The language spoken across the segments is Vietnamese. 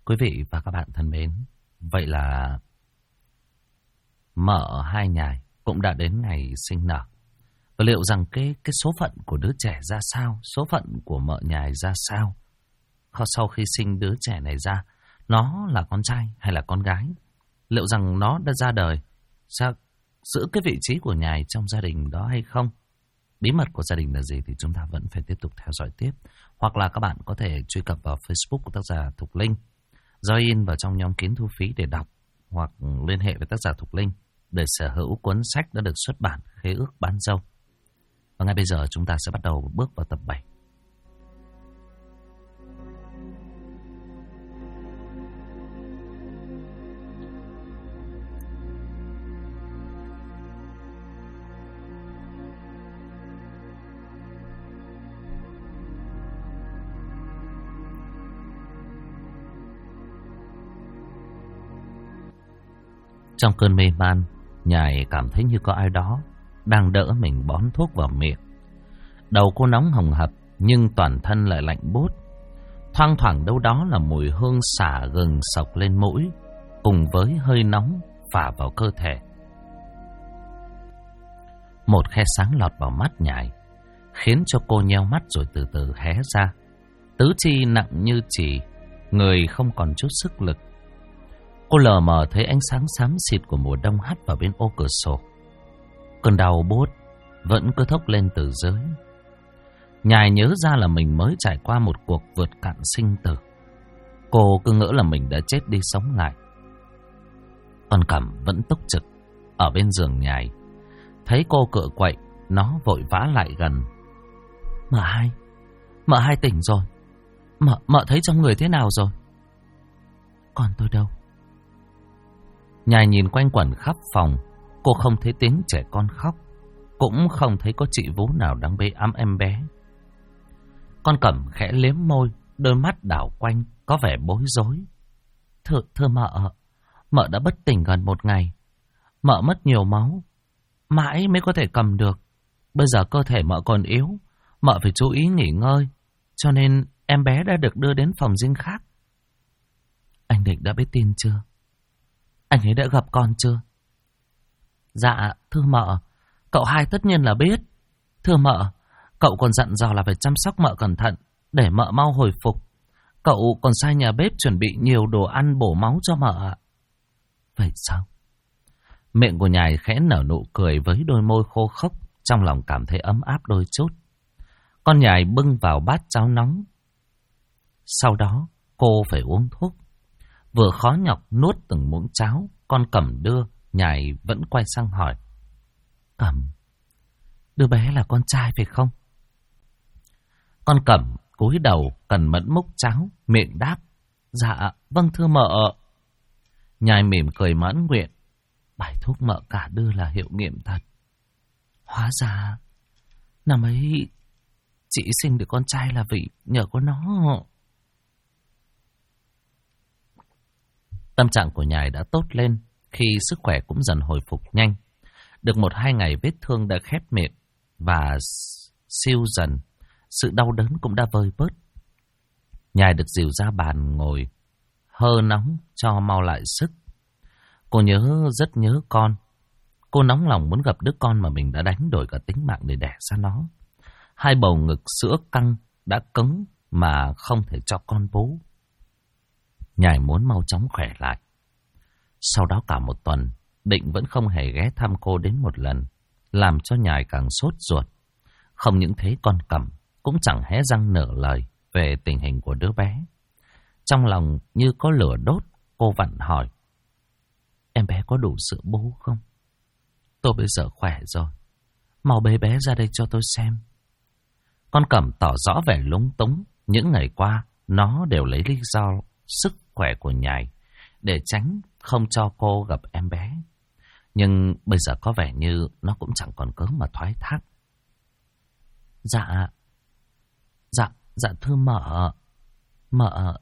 Quý vị và các bạn thân mến, vậy là mợ hai nhài cũng đã đến ngày sinh nở. Và liệu rằng cái số phận của đứa trẻ ra sao, số phận của mợ nhài ra sao? Sau khi sinh đứa trẻ này ra, nó là con trai hay là con gái? Liệu rằng nó đã ra đời sao giữ cái vị trí của nhài trong gia đình đó hay không? Bí mật của gia đình là gì thì chúng ta vẫn phải tiếp tục theo dõi tiếp. Hoặc là các bạn có thể truy cập vào Facebook của tác giả Thục Linh, join vào trong nhóm kín thu phí để đọc, hoặc liên hệ với tác giả Thục Linh để sở hữu cuốn sách đã được xuất bản Khế ước bán dâu. Và ngay bây giờ chúng ta sẽ bắt đầu bước vào tập 7. Trong cơn mê man, nhài cảm thấy như có ai đó đang đỡ mình bón thuốc vào miệng. Đầu cô nóng hồng hập nhưng toàn thân lại lạnh buốt. Thoang thoảng đâu đó là mùi hương xả gừng sộc lên mũi, cùng với hơi nóng phả vào cơ thể. Một khe sáng lọt vào mắt nhài, khiến cho cô nheo mắt rồi từ từ hé ra. Tứ chi nặng như chì, người không còn chút sức lực. Cô lờ mờ thấy ánh sáng xám xịt của mùa đông hắt vào bên ô cửa sổ. Cơn đau buốt vẫn cứ thốc lên từ dưới. Nhài nhớ ra là mình mới trải qua một cuộc vượt cạn sinh tử. Cô cứ ngỡ là mình đã chết đi sống lại. Con Cẩm vẫn túc trực ở bên giường nhài. Thấy cô cựa quậy, nó vội vã lại gần. Mợ hai tỉnh rồi. Mợ thấy trong người thế nào rồi? Còn tôi đâu? Nhài nhìn quanh quẩn khắp phòng. Cô không thấy tiếng trẻ con khóc, cũng không thấy có chị Vú nào đang bê ẵm em bé. Con Cẩm khẽ liếm môi, đôi mắt đảo quanh có vẻ bối rối. Thưa mợ đã bất tỉnh gần một ngày. Mợ mất nhiều máu, mãi mới có thể cầm được. Bây giờ cơ thể mợ còn yếu, mợ phải chú ý nghỉ ngơi. Cho nên em bé đã được đưa đến phòng riêng khác. Anh Định đã biết tin chưa? Anh ấy đã gặp con chưa? Dạ, thưa mợ, cậu hai tất nhiên là biết. Thưa mợ, cậu còn dặn dò là phải chăm sóc mợ cẩn thận, để mợ mau hồi phục. Cậu còn sai nhà bếp chuẩn bị nhiều đồ ăn bổ máu cho mợ ạ. Vậy sao? Miệng của nhài khẽ nở nụ cười với đôi môi khô khốc, trong lòng cảm thấy ấm áp đôi chút. Con nhài bưng vào bát cháo nóng. Sau đó, cô phải uống thuốc. Vừa khó nhọc nuốt từng muỗng cháo, con Cẩm đưa, nhài vẫn quay sang hỏi. Cẩm, đứa bé là con trai phải không? Con Cẩm cúi đầu cần mẫn múc cháo, miệng đáp. Dạ, vâng thưa mợ. Nhài mỉm cười mãn nguyện. Bài thuốc mợ cả đưa là hiệu nghiệm thật. Hóa ra, năm ấy chị sinh được con trai là vì nhờ có nó. Tâm trạng của nhài đã tốt lên khi sức khỏe cũng dần hồi phục nhanh. Được 1-2 ngày vết thương đã khép miệng và siêu dần. Sự đau đớn cũng đã vơi bớt. Nhài được dìu ra bàn ngồi hơ nóng cho mau lại sức. Cô rất nhớ con. Cô nóng lòng muốn gặp đứa con mà mình đã đánh đổi cả tính mạng để đẻ ra nó. Hai bầu ngực sữa căng đã cứng mà không thể cho con bú. Nhài muốn mau chóng khỏe lại. Sau đó cả một tuần, Định vẫn không hề ghé thăm cô đến một lần, làm cho nhài càng sốt ruột. Không những thế, con Cẩm cũng chẳng hé răng nở lời về tình hình của đứa bé. Trong lòng như có lửa đốt, cô vặn hỏi. Em bé có đủ sữa bú không? Tôi bây giờ khỏe rồi, mau bế bé ra đây cho tôi xem. Con Cẩm tỏ rõ vẻ lúng túng. Những ngày qua, nó đều lấy lý do sức khỏe của nhài để tránh không cho cô gặp em bé. Nhưng bây giờ có vẻ như nó cũng chẳng còn cớ mà thoái thác. Dạ thưa mợ.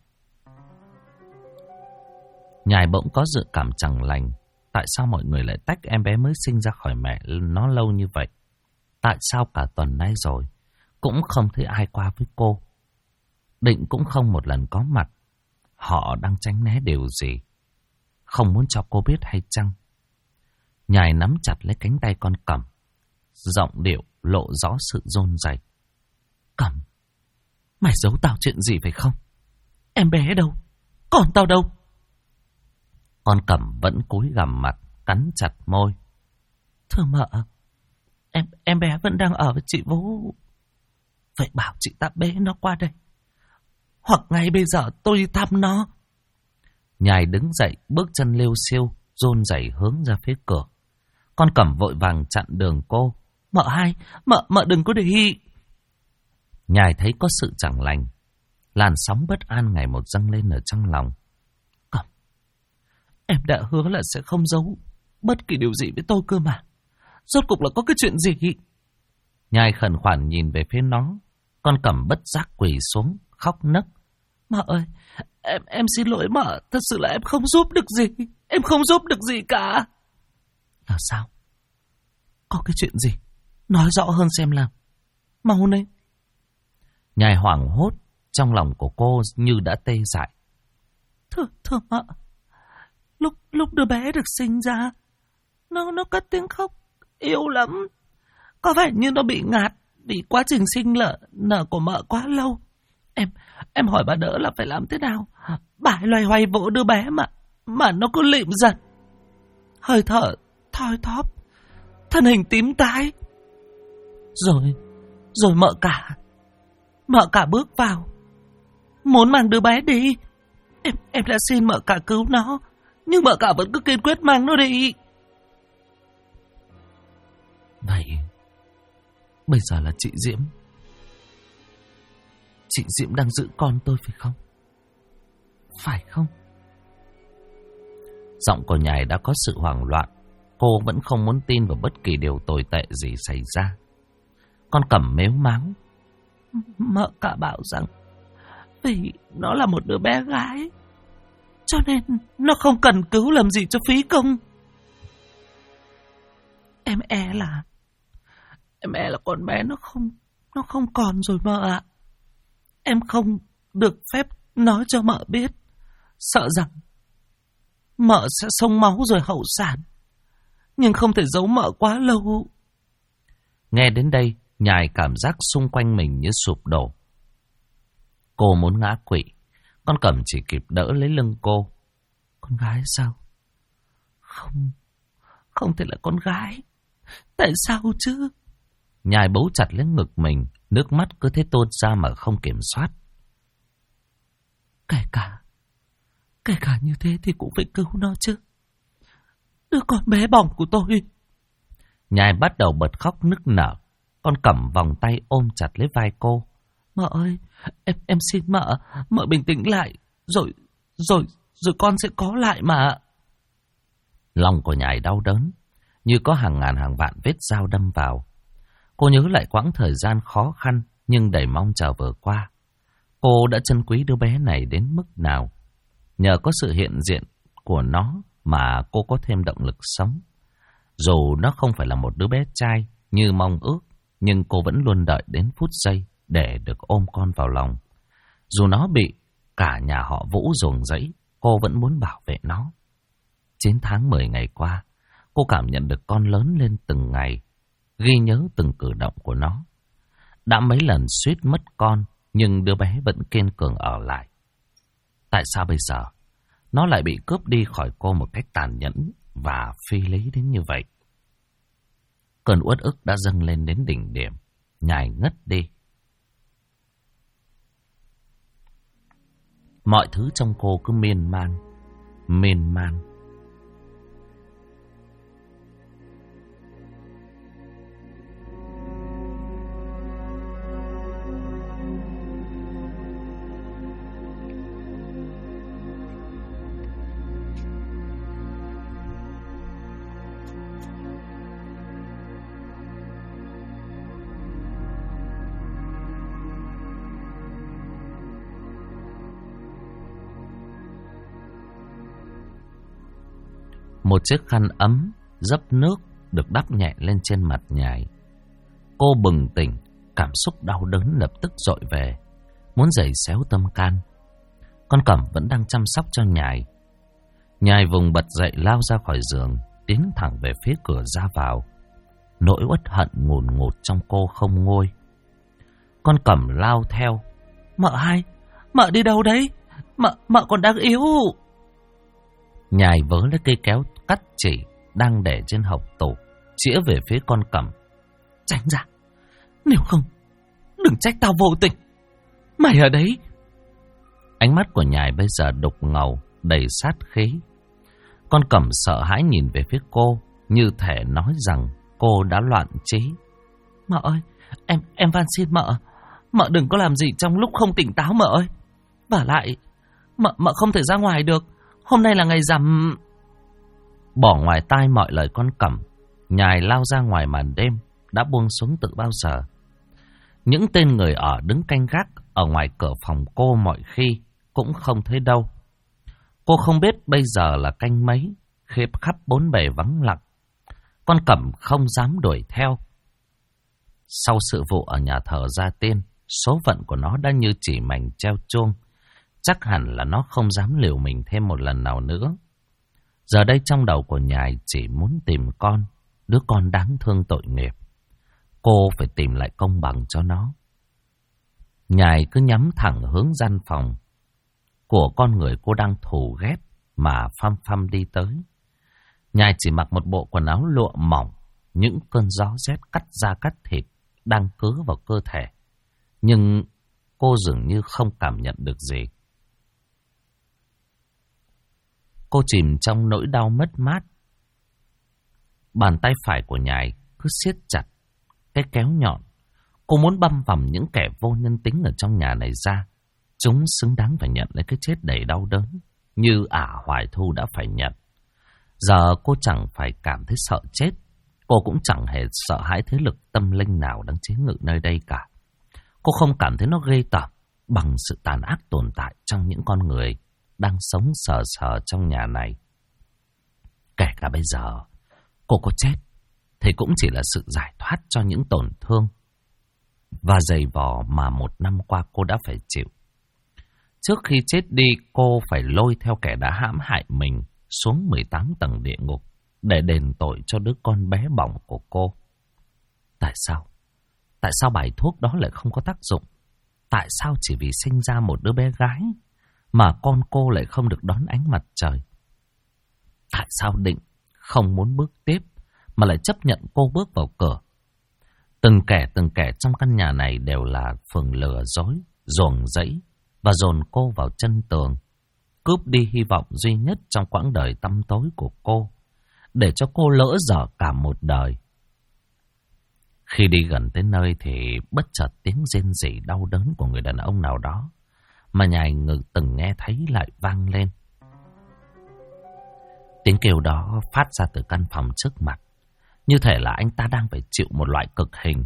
Nhài bỗng có dự cảm chẳng lành. Tại sao mọi người lại tách em bé mới sinh ra khỏi mẹ nó lâu như vậy? Tại sao cả tuần nay rồi cũng không thấy ai qua với cô? Định cũng không một lần có mặt. họ đang tránh né điều gì, không muốn cho cô biết hay chăng? Nhài nắm chặt lấy cánh tay con Cẩm, giọng điệu lộ rõ sự run rẩy. Cẩm, mày giấu tao chuyện gì phải không? Em bé đâu? Còn tao đâu? Con Cẩm vẫn cúi gằm mặt, cắn chặt môi. Thưa mợ, em bé vẫn đang ở với chị Vũ. Vậy bảo chị ta bế nó qua đây, hoặc ngay bây giờ tôi đi thăm nó. Nhài đứng dậy, bước chân liêu xiêu, run rẩy hướng ra phía cửa. Con Cẩm vội vàng chặn đường cô. Mợ hai, mợ đừng có để ý. Nhài thấy có sự chẳng lành, làn sóng bất an ngày một dâng lên ở trong lòng. Cẩm, em đã hứa là sẽ không giấu bất kỳ điều gì với tôi cơ mà. Rốt cuộc là có cái chuyện gì? Nhài khẩn khoản nhìn về phía nó. Con Cẩm bất giác quỳ xuống, khóc nấc. Mợ ơi, em xin lỗi mợ, thật sự là em không giúp được gì. Em không giúp được gì cả. Là sao? Có cái chuyện gì? Nói rõ hơn xem nào. Mau lên. Nhài hoảng hốt, trong lòng của cô như đã tê dại. Thưa mợ, lúc đứa bé được sinh ra, nó cất tiếng khóc yếu lắm. Có vẻ như nó bị ngạt vì quá trình sinh nở của mợ quá lâu. Em hỏi bà đỡ là phải làm thế nào. Bà loay hoay vỗ đứa bé mà nó cứ lịm giật, hơi thở thoi thóp, thân hình tím tái. Rồi mợ cả bước vào, muốn mang đứa bé đi. Em đã xin mợ cả cứu nó, nhưng mợ cả vẫn cứ kiên quyết mang nó đi. Vậy bây giờ là chị Diễm đang giữ con tôi phải không? Phải không? Giọng của Nhài đã có sự hoảng loạn. Cô vẫn không muốn tin vào bất kỳ điều tồi tệ gì xảy ra. Con Cẩm mếu máo. Mợ cả bảo rằng vì nó là một đứa bé gái, cho nên nó không cần cứu làm gì cho phí công. Em e là con bé nó không còn rồi mợ ạ. Em không được phép nói cho mợ biết, sợ rằng mợ sẽ xông máu rồi hậu sản, nhưng không thể giấu mợ quá lâu. Nghe đến đây, Nhài cảm giác xung quanh mình như sụp đổ. Cô muốn ngã quỵ. Con Cẩm chỉ kịp đỡ lấy lưng cô. Con gái sao? Không thể là con gái. Tại sao chứ? Nhài bấu chặt lấy ngực mình, nước mắt cứ thế tuôn ra mà không kiểm soát. Kể cả như thế thì cũng phải cứu nó chứ. Đứa con bé bỏng của tôi. Nhài bắt đầu bật khóc nức nở. Con Cẩm vòng tay ôm chặt lấy vai cô. Mợ ơi, em xin mợ bình tĩnh lại, rồi con sẽ có lại mà. Lòng của Nhài đau đớn, như có hàng ngàn hàng vạn vết dao đâm vào. Cô nhớ lại quãng thời gian khó khăn nhưng đầy mong chờ vừa qua. Cô đã trân quý đứa bé này đến mức nào. Nhờ có sự hiện diện của nó mà cô có thêm động lực sống. Dù nó không phải là một đứa bé trai như mong ước, nhưng cô vẫn luôn đợi đến phút giây để được ôm con vào lòng. Dù nó bị cả nhà họ Vũ ruồng rẫy, cô vẫn muốn bảo vệ nó. 9 tháng 10 ngày qua, cô cảm nhận được con lớn lên từng ngày, ghi nhớ từng cử động của nó. Đã mấy lần suýt mất con, nhưng đứa bé vẫn kiên cường ở lại. Tại sao bây giờ nó lại bị cướp đi khỏi cô một cách tàn nhẫn và phi lý đến như vậy? Cơn uất ức đã dâng lên đến đỉnh điểm. Nhài ngất đi. Mọi thứ trong cô cứ miên man. Một chiếc khăn ấm, dấp nước được đắp nhẹ lên trên mặt Nhài. Cô bừng tỉnh, cảm xúc đau đớn lập tức dội về, muốn giày xéo tâm can. Con Cẩm vẫn đang chăm sóc cho Nhài. Nhài vùng bật dậy lao ra khỏi giường, tiến thẳng về phía cửa ra vào. Nỗi uất hận ngùn ngụt trong cô không nguôi. Con Cẩm lao theo. Mợ hai, mợ đi đâu đấy? Mợ còn đang yếu. Nhài vớ lấy cây kéo cắt chỉ đang để trên hộc tủ, chĩa về phía con Cẩm. Tránh ra, nếu không đừng trách tao vô tình. Mày ở đấy. Ánh mắt của Nhài bây giờ đục ngầu, đầy sát khí. Con Cẩm sợ hãi nhìn về phía cô, như thể nói rằng cô đã loạn trí. Mợ ơi, em van xin mợ. Mợ đừng có làm gì trong lúc không tỉnh táo mợ ơi. Vả lại, mợ không thể ra ngoài được. Hôm nay là ngày rằm. Bỏ ngoài tai mọi lời con Cẩm, Nhài lao ra ngoài màn đêm đã buông xuống từ bao giờ. Những tên người ở đứng canh gác ở ngoài cửa phòng cô mọi khi cũng không thấy đâu. Cô không biết bây giờ là canh mấy, khi khắp bốn bề vắng lặng. Con Cẩm không dám đuổi theo. Sau sự vụ ở nhà thờ Gia Tiên, số phận của nó đã như chỉ mảnh treo chuông. Chắc hẳn là nó không dám liều mình thêm một lần nào nữa. Giờ đây trong đầu của Nhài chỉ muốn tìm con, đứa con đáng thương tội nghiệp. Cô phải tìm lại công bằng cho nó. Nhài cứ nhắm thẳng hướng gian phòng của con người cô đang thù ghét mà phăm phăm đi tới. Nhài chỉ mặc một bộ quần áo lụa mỏng, những cơn gió rét cắt da cắt thịt đang cứa vào cơ thể. Nhưng cô dường như không cảm nhận được gì. Cô chìm trong nỗi đau mất mát. Bàn tay phải của Nhài cứ siết chặt cái kéo nhọn. Cô muốn băm vằm những kẻ vô nhân tính ở trong nhà này ra. Chúng xứng đáng phải nhận lấy cái chết đầy đau đớn, như Hoài Thu đã phải nhận. Giờ cô chẳng phải cảm thấy sợ chết. Cô cũng chẳng hề sợ hãi thế lực tâm linh nào đang chế ngự nơi đây cả. Cô không cảm thấy nó ghê tởm bằng sự tàn ác tồn tại trong những con người đang sống sờ sờ trong nhà này. Kể cả bây giờ, cô có chết thì cũng chỉ là sự giải thoát cho những tổn thương và giày vò mà 1 năm qua cô đã phải chịu. Trước khi chết đi, cô phải lôi theo kẻ đã hãm hại mình xuống 18 tầng địa ngục để đền tội cho đứa con bé bỏng của cô. Tại sao? Tại sao bài thuốc đó lại không có tác dụng? Tại sao chỉ vì sinh ra một đứa bé gái mà con cô lại không được đón ánh mặt trời? Tại sao Định không muốn bước tiếp mà lại chấp nhận cô bước vào cửa? Từng kẻ trong căn nhà này đều là phường lừa dối, ruồng rẫy và dồn cô vào chân tường, cướp đi hy vọng duy nhất trong quãng đời tăm tối của cô, để cho cô lỡ dở cả một đời. Khi đi gần tới nơi thì bất chợt tiếng rên rỉ đau đớn của người đàn ông nào đó mà Nhài từng nghe thấy lại vang lên. Tiếng kêu đó phát ra từ căn phòng trước mặt, như thể là anh ta đang phải chịu một loại cực hình.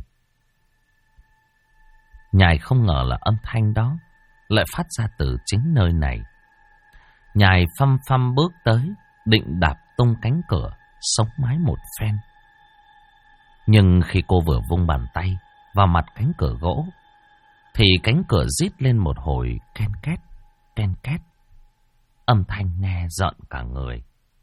Nhài không ngờ là âm thanh đó lại phát ra từ chính nơi này. Nhài phăm phăm bước tới, định đạp tung cánh cửa, sống mái một phen. Nhưng khi cô vừa vung bàn tay vào mặt cánh cửa gỗ, thì cánh cửa rít lên một hồi ken két, ken két. Âm thanh nghe rợn cả người.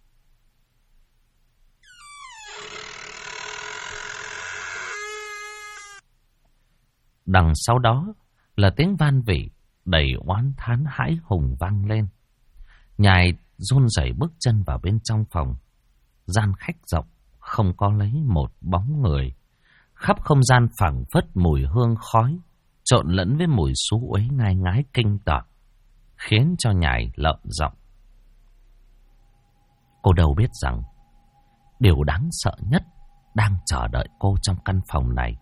Đằng sau đó là tiếng van vỉ đầy oán thán hãi hùng vang lên. Nhài run rẩy bước chân vào bên trong phòng. Gian khách rộng, không có lấy một bóng người. Khắp không gian phảng phất mùi hương khói, trộn lẫn với mùi xú uế ngai ngái kinh tởm, khiến cho Nhài lợm giọng. Cô đâu biết rằng điều đáng sợ nhất đang chờ đợi cô trong căn phòng này.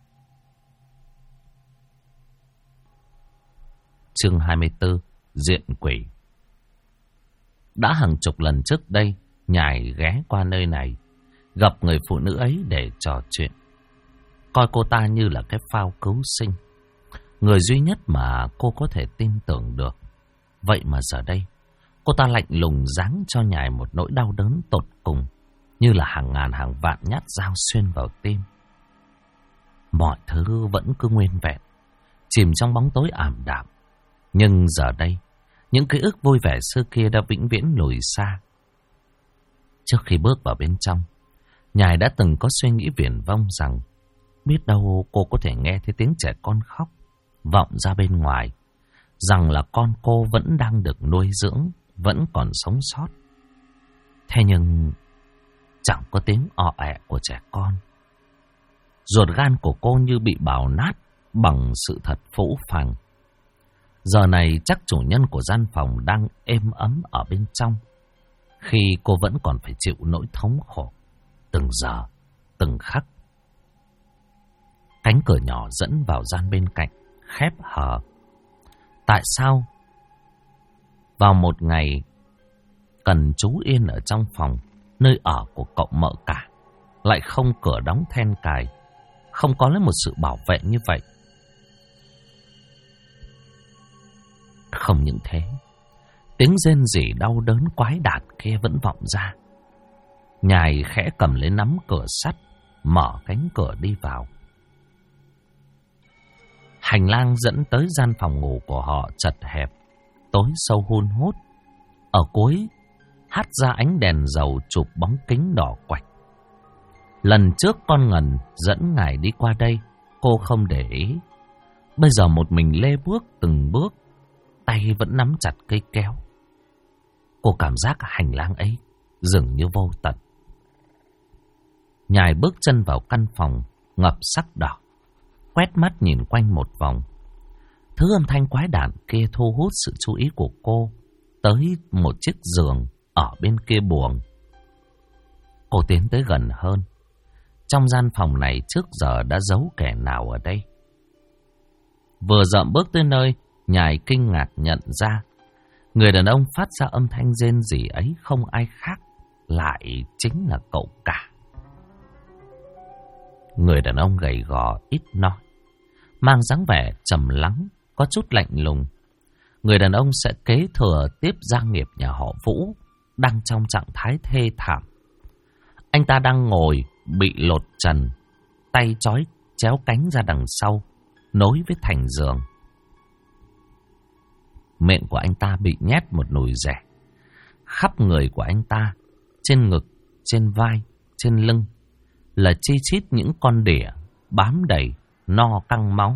Chương 24, Diện Quỷ. Đã hàng chục lần trước đây, Nhài ghé qua nơi này, gặp người phụ nữ ấy để trò chuyện, coi cô ta như là cái phao cứu sinh, người duy nhất mà cô có thể tin tưởng được. Vậy mà giờ đây, cô ta lạnh lùng giáng cho Nhài một nỗi đau đớn tột cùng, như là hàng ngàn hàng vạn nhát dao xuyên vào tim. Mọi thứ vẫn cứ nguyên vẹn, chìm trong bóng tối ảm đạm. Nhưng giờ đây, Những ký ức vui vẻ xưa kia đã vĩnh viễn lùi xa. Trước khi bước vào bên trong, Nhài đã từng có suy nghĩ viển vông rằng biết đâu cô có thể nghe thấy tiếng trẻ con khóc vọng ra bên ngoài, rằng là con cô vẫn đang được nuôi dưỡng, vẫn còn sống sót. Thế nhưng chẳng có tiếng ọ ẹ của trẻ con. Ruột gan của cô như bị bào nát bằng sự thật phũ phàng. Giờ này chắc chủ nhân của gian phòng đang êm ấm ở bên trong, khi cô vẫn còn phải chịu nỗi thống khổ từng giờ, từng khắc. Cánh cửa nhỏ dẫn vào gian bên cạnh khép hờ. Tại sao vào một ngày cần trú yên ở trong phòng, nơi ở của cậu mợ cả, lại không cửa đóng then cài, không có lấy một sự bảo vệ như vậy? Không những thế, tiếng rên rỉ đau đớn quái đản kia vẫn vọng ra. Nhài khẽ cầm lấy nắm cửa sắt, mở cánh cửa đi vào. Hành lang dẫn tới gian phòng ngủ của họ chật hẹp, tối sâu hun hút. Ở cuối hắt ra ánh đèn dầu chụp bóng kính đỏ quạch. Lần trước con Ngân dẫn ngài đi qua đây, cô không để ý. Bây giờ một mình lê bước từng bước, tay vẫn nắm chặt cây kéo. Cô cảm giác hành lang ấy dường như vô tận. Nhài bước chân vào căn phòng ngập sắc đỏ, quét mắt nhìn quanh một vòng. Thứ âm thanh quái đản kia thu hút sự chú ý của cô tới một chiếc giường ở bên kia buồng. Cô tiến tới gần hơn. Trong gian phòng này trước giờ đã giấu kẻ nào ở đây? Vừa dậm bước tới nơi, Nhài kinh ngạc nhận ra người đàn ông phát ra âm thanh rên rỉ ấy không ai khác, lại chính là cậu cả. Người đàn ông gầy gò ít nói, mang dáng vẻ trầm lắng, có chút lạnh lùng. Người đàn ông sẽ kế thừa tiếp gia nghiệp nhà họ Vũ, đang trong trạng thái thê thảm. Anh ta đang ngồi bị lột trần, tay trói chéo cánh ra đằng sau, nối với thành giường. Miệng của anh ta bị nhét một nồi rẻ. Khắp người của anh ta, trên ngực, trên vai, trên lưng là chi chít những con đỉa bám đầy, no căng máu.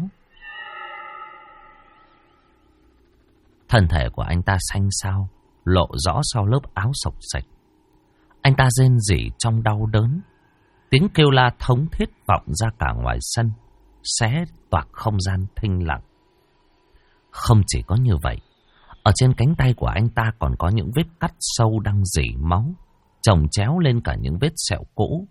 Thân thể của anh ta xanh xao, lộ rõ sau lớp áo xộc xệch. Anh ta rên rỉ trong đau đớn. Tiếng kêu la thống thiết vọng ra cả ngoài sân, xé toạc không gian thinh lặng. Không chỉ có như vậy, ở trên cánh tay của anh ta còn có những vết cắt sâu đang rỉ máu, chồng chéo lên cả những vết sẹo cũ.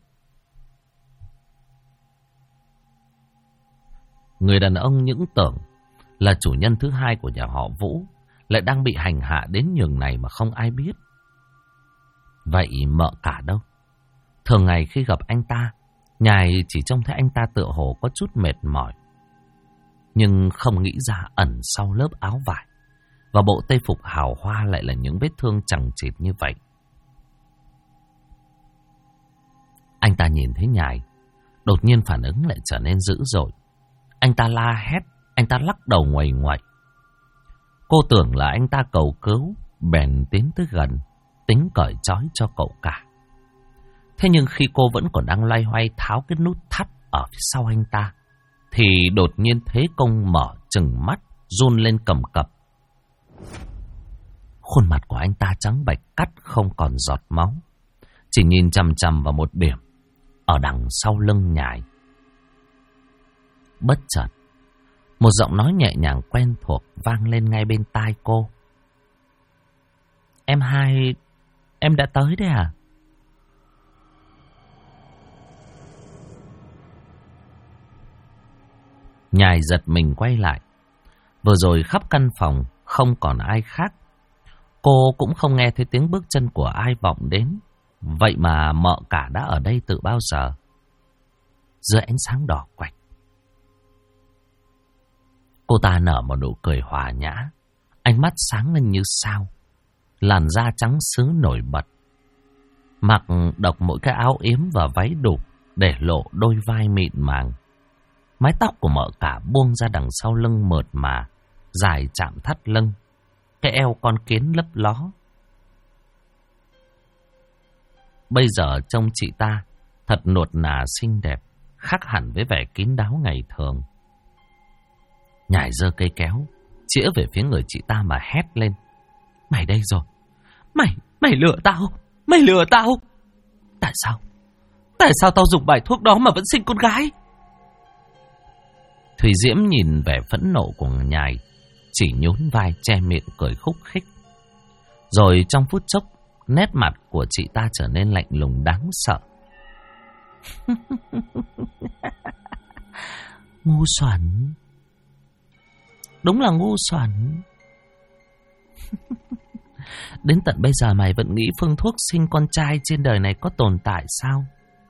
Người đàn ông những tưởng là chủ nhân thứ hai của nhà họ Vũ lại đang bị hành hạ đến nhường này mà không ai biết. Vậy mợ cả đâu? Thường ngày khi gặp anh ta, Nhài chỉ trông thấy anh ta tựa hồ có chút mệt mỏi, nhưng không nghĩ ra ẩn sau lớp áo vải và bộ tây phục hào hoa lại là những vết thương chằng chịt như vậy. Anh ta nhìn thấy Nhài, đột nhiên phản ứng lại trở nên dữ dội. Anh ta la hét, anh ta lắc đầu nguầy nguậy. Cô tưởng là anh ta cầu cứu, bèn tiến tới gần, tính cởi trói cho cậu cả. Thế nhưng khi cô vẫn còn đang loay hoay tháo cái nút thắt ở phía sau anh ta, thì đột nhiên Thế Công mở trừng mắt, run lên cầm cập. Khuôn mặt của anh ta trắng bệch cắt không còn giọt máu, chỉ nhìn chằm chằm vào một điểm ở đằng sau lưng Nhài. Bất chợt, một giọng nói nhẹ nhàng quen thuộc vang lên ngay bên tai cô. Em hai, em đã tới đấy à? Nhài giật mình quay lại. Vừa rồi khắp căn phòng không còn ai khác. Cô cũng không nghe thấy tiếng bước chân của ai vọng đến. Vậy mà mợ cả đã ở đây từ bao giờ? Dưới ánh sáng đỏ quạch, cô ta nở một nụ cười hòa nhã, ánh mắt sáng lên như sao, làn da trắng sứ nổi bật, mặc độc mỗi cái áo yếm và váy đục để lộ đôi vai mịn màng. Mái tóc của mợ cả buông ra đằng sau lưng mượt mà, dài chạm thắt lưng. cái eo con kiến lấp ló. Bây giờ trông chị ta thật nuột nà xinh đẹp, khác hẳn với vẻ kín đáo ngày thường. Nhài giơ cây kéo, chĩa về phía người chị ta mà hét lên. Mày đây rồi. Mày lừa tao. Mày lừa tao. Tại sao? Tại sao tao dùng bài thuốc đó mà vẫn sinh con gái? Thùy Diễm nhìn vẻ phẫn nộ của Nhài, chỉ nhún vai che miệng cười khúc khích. Rồi trong phút chốc, nét mặt của chị ta trở nên lạnh lùng đáng sợ. Ngu xuẩn. Đúng là ngu xuẩn. Đến tận bây giờ mày vẫn nghĩ phương thuốc sinh con trai trên đời này có tồn tại sao?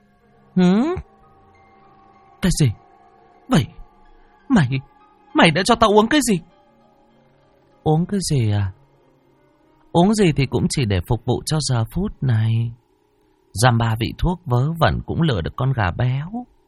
Cái gì? Vậy Mày đã cho tao uống cái gì? Uống cái gì à? Uống gì thì cũng chỉ để phục vụ cho giờ phút này. Dăm ba vị thuốc vớ vẩn cũng lừa được con gà béo.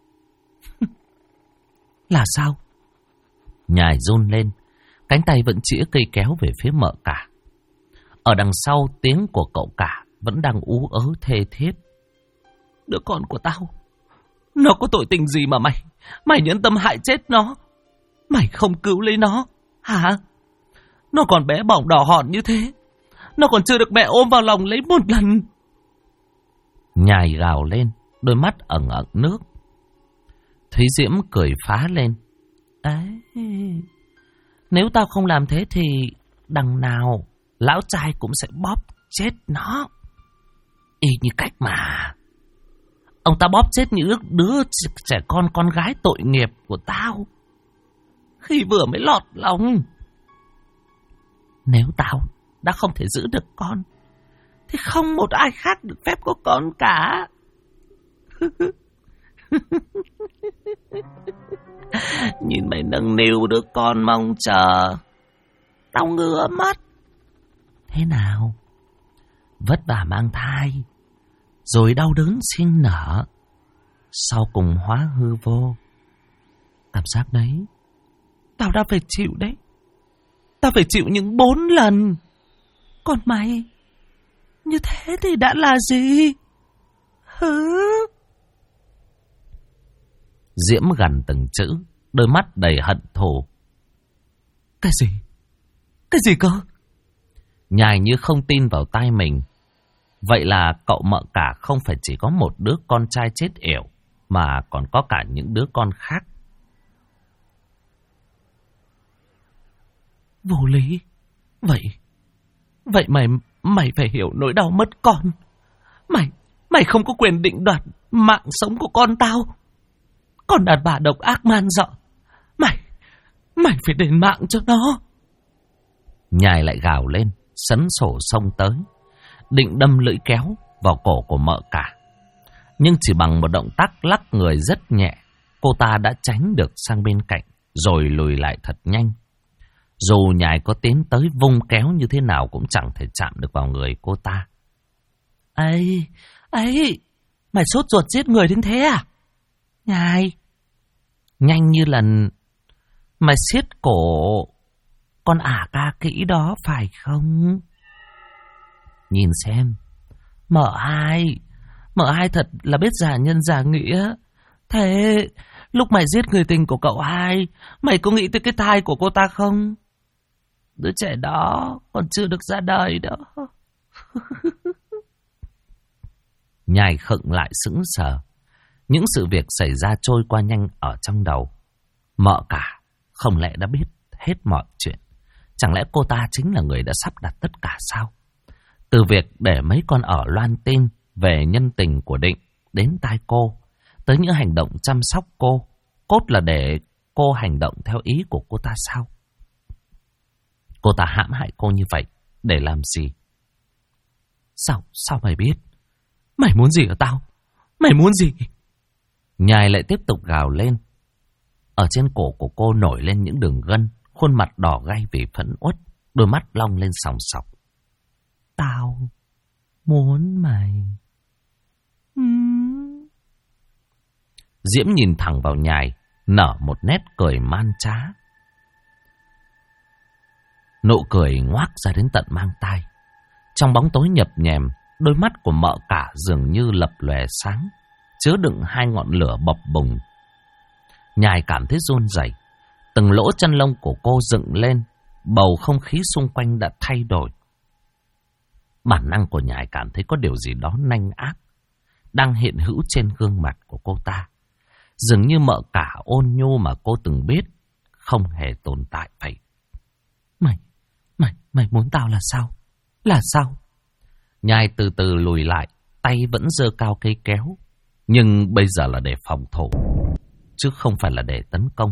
Là sao? Nhài run lên, cánh tay vẫn chĩa cây kéo về phía Mợ Cả. Ở đằng sau tiếng của cậu cả vẫn đang ú ớ thê thiết. Đứa con của tao, nó có tội tình gì mà mày nhẫn tâm hại chết nó? Mày không cứu lấy nó hả? Nó còn bé bỏng đỏ hòn như thế, nó còn chưa được mẹ ôm vào lòng lấy một lần. Nhài gào lên, đôi mắt ẩn ẩn nước. Thúy Diễm cười phá lên. Ấy, nếu tao không làm thế thì đằng nào lão trai cũng sẽ bóp chết nó. Y như cách mà ông ta bóp chết những đứa trẻ con gái tội nghiệp của tao khi vừa mới lọt lòng. Nếu tao đã không thể giữ được con thì không một ai khác được phép có con cả. Nhìn mày nâng niu đứa con mong chờ, tao ngứa mắt. Thế nào? Vất vả mang thai, rồi đau đớn sinh nở, sau cùng hóa hư vô. Cảm giác đấy tao đã phải chịu đấy. Tao phải chịu những 4 lần. Còn mày, như thế thì đã là gì? Hứ? Diễm gằn từng chữ, đôi mắt đầy hận thù. Cái gì? Cái gì cơ? Nhài như không tin vào tai mình. Vậy là cậu Mợ Cả không phải chỉ có một đứa con trai chết yểu, mà còn có cả những đứa con khác. Vô lý. Vậy mày phải hiểu nỗi đau mất con. Mày không có quyền định đoạt mạng sống của con tao. Còn đàn bà độc ác man dợ, mày phải đền mạng cho nó. Nhài lại gào lên, sấn sổ xông tới, định đâm lưỡi kéo vào cổ của Mợ Cả. Nhưng chỉ bằng một động tác lắc người rất nhẹ, cô ta đã tránh được sang bên cạnh, rồi lùi lại thật nhanh. Dù Nhài có tiến tới vung kéo như thế nào cũng chẳng thể chạm được vào người cô ta. Ấy, mày sốt ruột giết người đến thế à? Nhài, nhanh như lần mày siết cổ con ả ca kỹ đó phải không? Nhìn xem, Mợ hai thật là biết giả nhân giả nghĩa. Thế lúc mày giết người tình của cậu hai, mày có nghĩ tới cái thai của cô ta không? Đứa trẻ đó còn chưa được ra đời đó. Nhài khựng lại sững sờ. Những sự việc xảy ra trôi qua nhanh ở trong đầu. Mợ Cả không lẽ đã biết hết mọi chuyện? Chẳng lẽ cô ta chính là người đã sắp đặt tất cả sao? Từ việc để mấy con ở loan tin về nhân tình của Định đến tai cô, tới những hành động chăm sóc cô, cốt là để cô hành động theo ý của cô ta sao? Cô ta hãm hại cô như vậy để làm gì? Sao mày biết? Mày muốn gì ở tao? Mày muốn gì? Nhài lại tiếp tục gào lên. Ở trên cổ của cô nổi lên những đường gân, khuôn mặt đỏ gay vì phẫn uất, đôi mắt long lên sòng sọc. Tao muốn mày. Diễm nhìn thẳng vào Nhài, nở một nét cười man trá. Nụ cười ngoác ra đến tận mang tai. Trong bóng tối nhập nhèm, đôi mắt của Mợ Cả dường như lập lòe sáng, chứa đựng hai ngọn lửa bập bùng. Nhài cảm thấy run rẩy, từng lỗ chân lông của cô dựng lên, bầu không khí xung quanh đã thay đổi. Bản năng của Nhài cảm thấy có điều gì đó nanh ác đang hiện hữu trên gương mặt của cô ta. Dường như Mợ Cả ôn nhu mà cô từng biết không hề tồn tại vậy. Mày muốn tao là sao? Là sao? Nhài từ từ lùi lại, tay vẫn giơ cao cây kéo. Nhưng bây giờ là để phòng thủ, chứ không phải là để tấn công.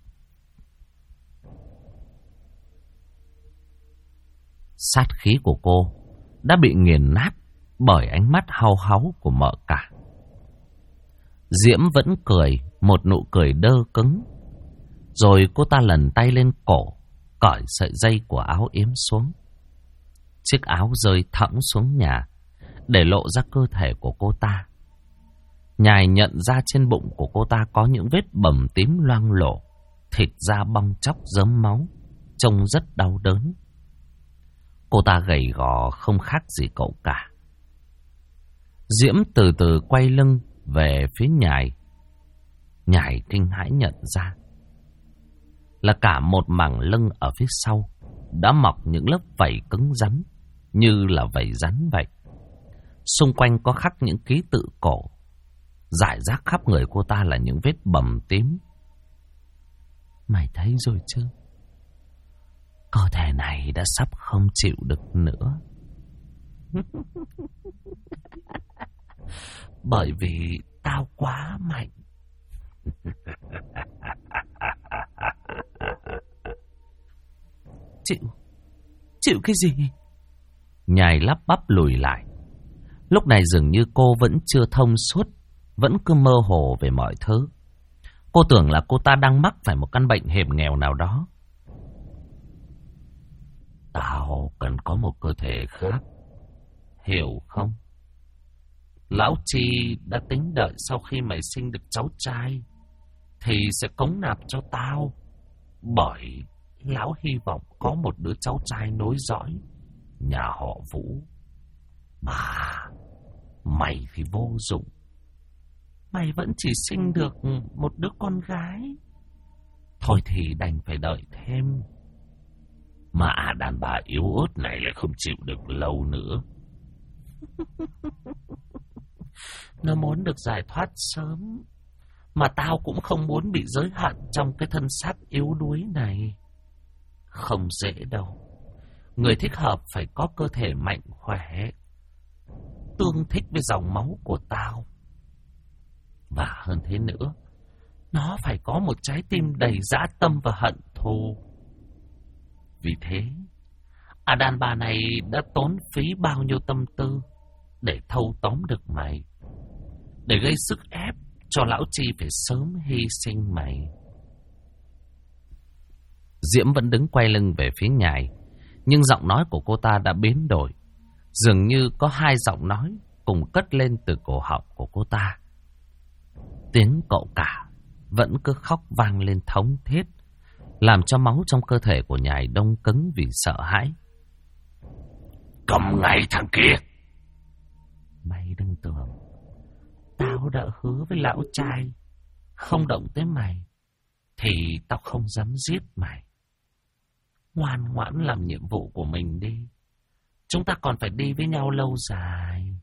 Sát khí của cô đã bị nghiền nát bởi ánh mắt hau háu của Mợ Cả. Diễm vẫn cười, một nụ cười đơ cứng. Rồi cô ta lần tay lên cổ, cởi sợi dây của áo yếm xuống. Chiếc áo rơi thõng xuống nhà, để lộ ra cơ thể của cô ta. Nhài nhận ra trên bụng của cô ta có những vết bầm tím loang lổ, thịt da bong tróc rớm máu, trông rất đau đớn. Cô ta gầy gò không khác gì cậu cả. Diễm từ từ quay lưng về phía Nhài. Nhài kinh hãi nhận ra là cả một mảng lưng ở phía sau đã mọc những lớp vảy cứng rắn, như là vảy rắn vậy. Xung quanh có khắc những ký tự cổ. Rải rác khắp người cô ta là những vết bầm tím. Mày thấy rồi chứ? Cơ thể này đã sắp không chịu được nữa. Bởi vì tao quá mạnh. Chịu cái gì? Nhài lắp bắp lùi lại. Lúc này dường như cô vẫn chưa thông suốt, vẫn cứ mơ hồ về mọi thứ. Cô tưởng là cô ta đang mắc phải một căn bệnh hiểm nghèo nào đó. Tao cần có một cơ thể khác, hiểu không? Lão Chi đã tính đợi sau khi mày sinh được cháu trai thì sẽ cống nạp cho tao. Bởi lão hy vọng có một đứa cháu trai nối dõi nhà họ Vũ. Mà mày thì vô dụng. Mày vẫn chỉ sinh được một đứa con gái. Thôi thì đành phải đợi thêm. Mà đàn bà yếu ớt này lại không chịu được lâu nữa. Nó muốn được giải thoát sớm. Mà tao cũng không muốn bị giới hạn trong cái thân xác yếu đuối này. Không dễ đâu. Người thích hợp phải có cơ thể mạnh khỏe, tương thích với dòng máu của tao. Và hơn thế nữa, nó phải có một trái tim đầy dã tâm và hận thù. Vì thế, đàn bà này đã tốn phí bao nhiêu tâm tư để thâu tóm được mày, để gây sức ép cho lão Chi phải sớm hy sinh mày. Diễm vẫn đứng quay lưng về phía Nhài, nhưng giọng nói của cô ta đã biến đổi. Dường như có hai giọng nói cùng cất lên từ cổ họng của cô ta. Tiếng cậu cả vẫn cứ khóc vang lên thống thiết, làm cho máu trong cơ thể của Nhài đông cứng vì sợ hãi. Cầm ngay thằng kia! Mày đừng tưởng tao đã hứa với lão trai không động tới mày thì tao không dám giết mày. Ngoan ngoãn làm nhiệm vụ của mình đi. Chúng ta còn phải đi với nhau lâu dài.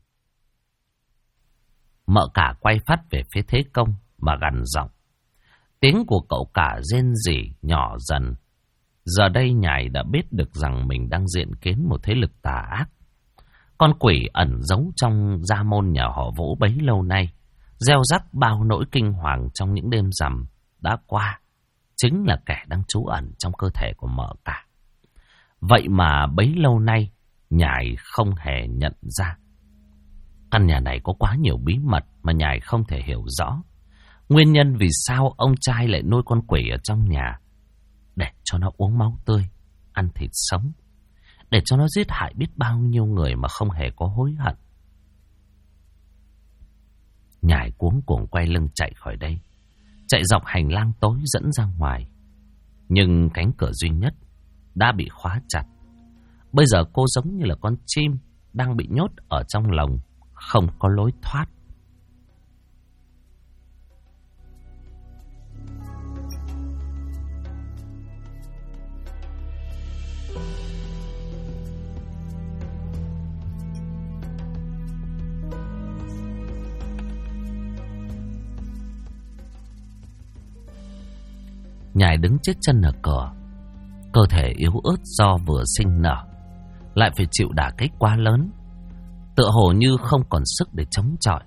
Mợ cả quay phát về phía Thế Công mà gằn giọng. Tiếng của cậu cả rên rỉ nhỏ dần. Giờ đây Nhài đã biết được rằng mình đang diện kiến một thế lực tà ác. Con quỷ ẩn giấu trong gia môn nhà họ Vũ bấy lâu nay, gieo rắc bao nỗi kinh hoàng trong những đêm rằm đã qua, chính là kẻ đang trú ẩn trong cơ thể của mợ cả. Vậy mà bấy lâu nay Nhài không hề nhận ra. Căn nhà này có quá nhiều bí mật mà Nhài không thể hiểu rõ. Nguyên nhân vì sao ông trai lại nuôi con quỷ ở trong nhà, để cho nó uống máu tươi, ăn thịt sống, để cho nó giết hại biết bao nhiêu người mà không hề có hối hận. Nhài cuống cuồng quay lưng chạy khỏi đây, chạy dọc hành lang tối dẫn ra ngoài. Nhưng cánh cửa duy nhất đã bị khóa chặt. Bây giờ cô giống như là con chim đang bị nhốt ở trong lồng, không có lối thoát. Nhài đứng chết chân ở cửa, cơ thể yếu ớt do vừa sinh nở, lại phải chịu đả kích quá lớn, tựa hồ như không còn sức để chống chọi.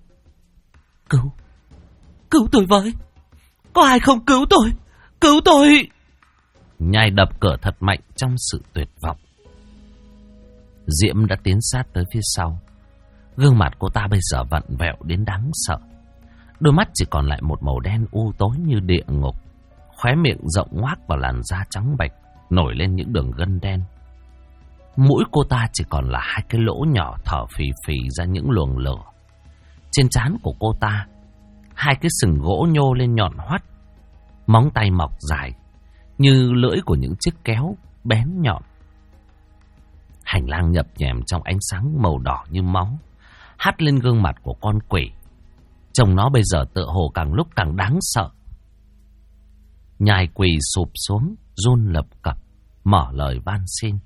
Cứu tôi với! Có ai không cứu tôi? Cứu tôi! Nhài đập cửa thật mạnh trong sự tuyệt vọng. Diễm đã tiến sát tới phía sau. Gương mặt cô ta bây giờ vặn vẹo đến đáng sợ. Đôi mắt chỉ còn lại một màu đen u tối như địa ngục. Khóe miệng rộng ngoác và làn da trắng bệch nổi lên những đường gân đen. Mũi cô ta chỉ còn là hai cái lỗ nhỏ thở phì phì ra những luồng lửa. Trên trán của cô ta, hai cái sừng gỗ nhô lên nhọn hoắt. Móng tay mọc dài như lưỡi của những chiếc kéo bén nhọn. Hành lang nhập nhèm trong ánh sáng màu đỏ như máu, hắt lên gương mặt của con quỷ. Trông nó bây giờ tựa hồ càng lúc càng đáng sợ. Nhài quỳ sụp xuống, run lập cập, mở lời van xin.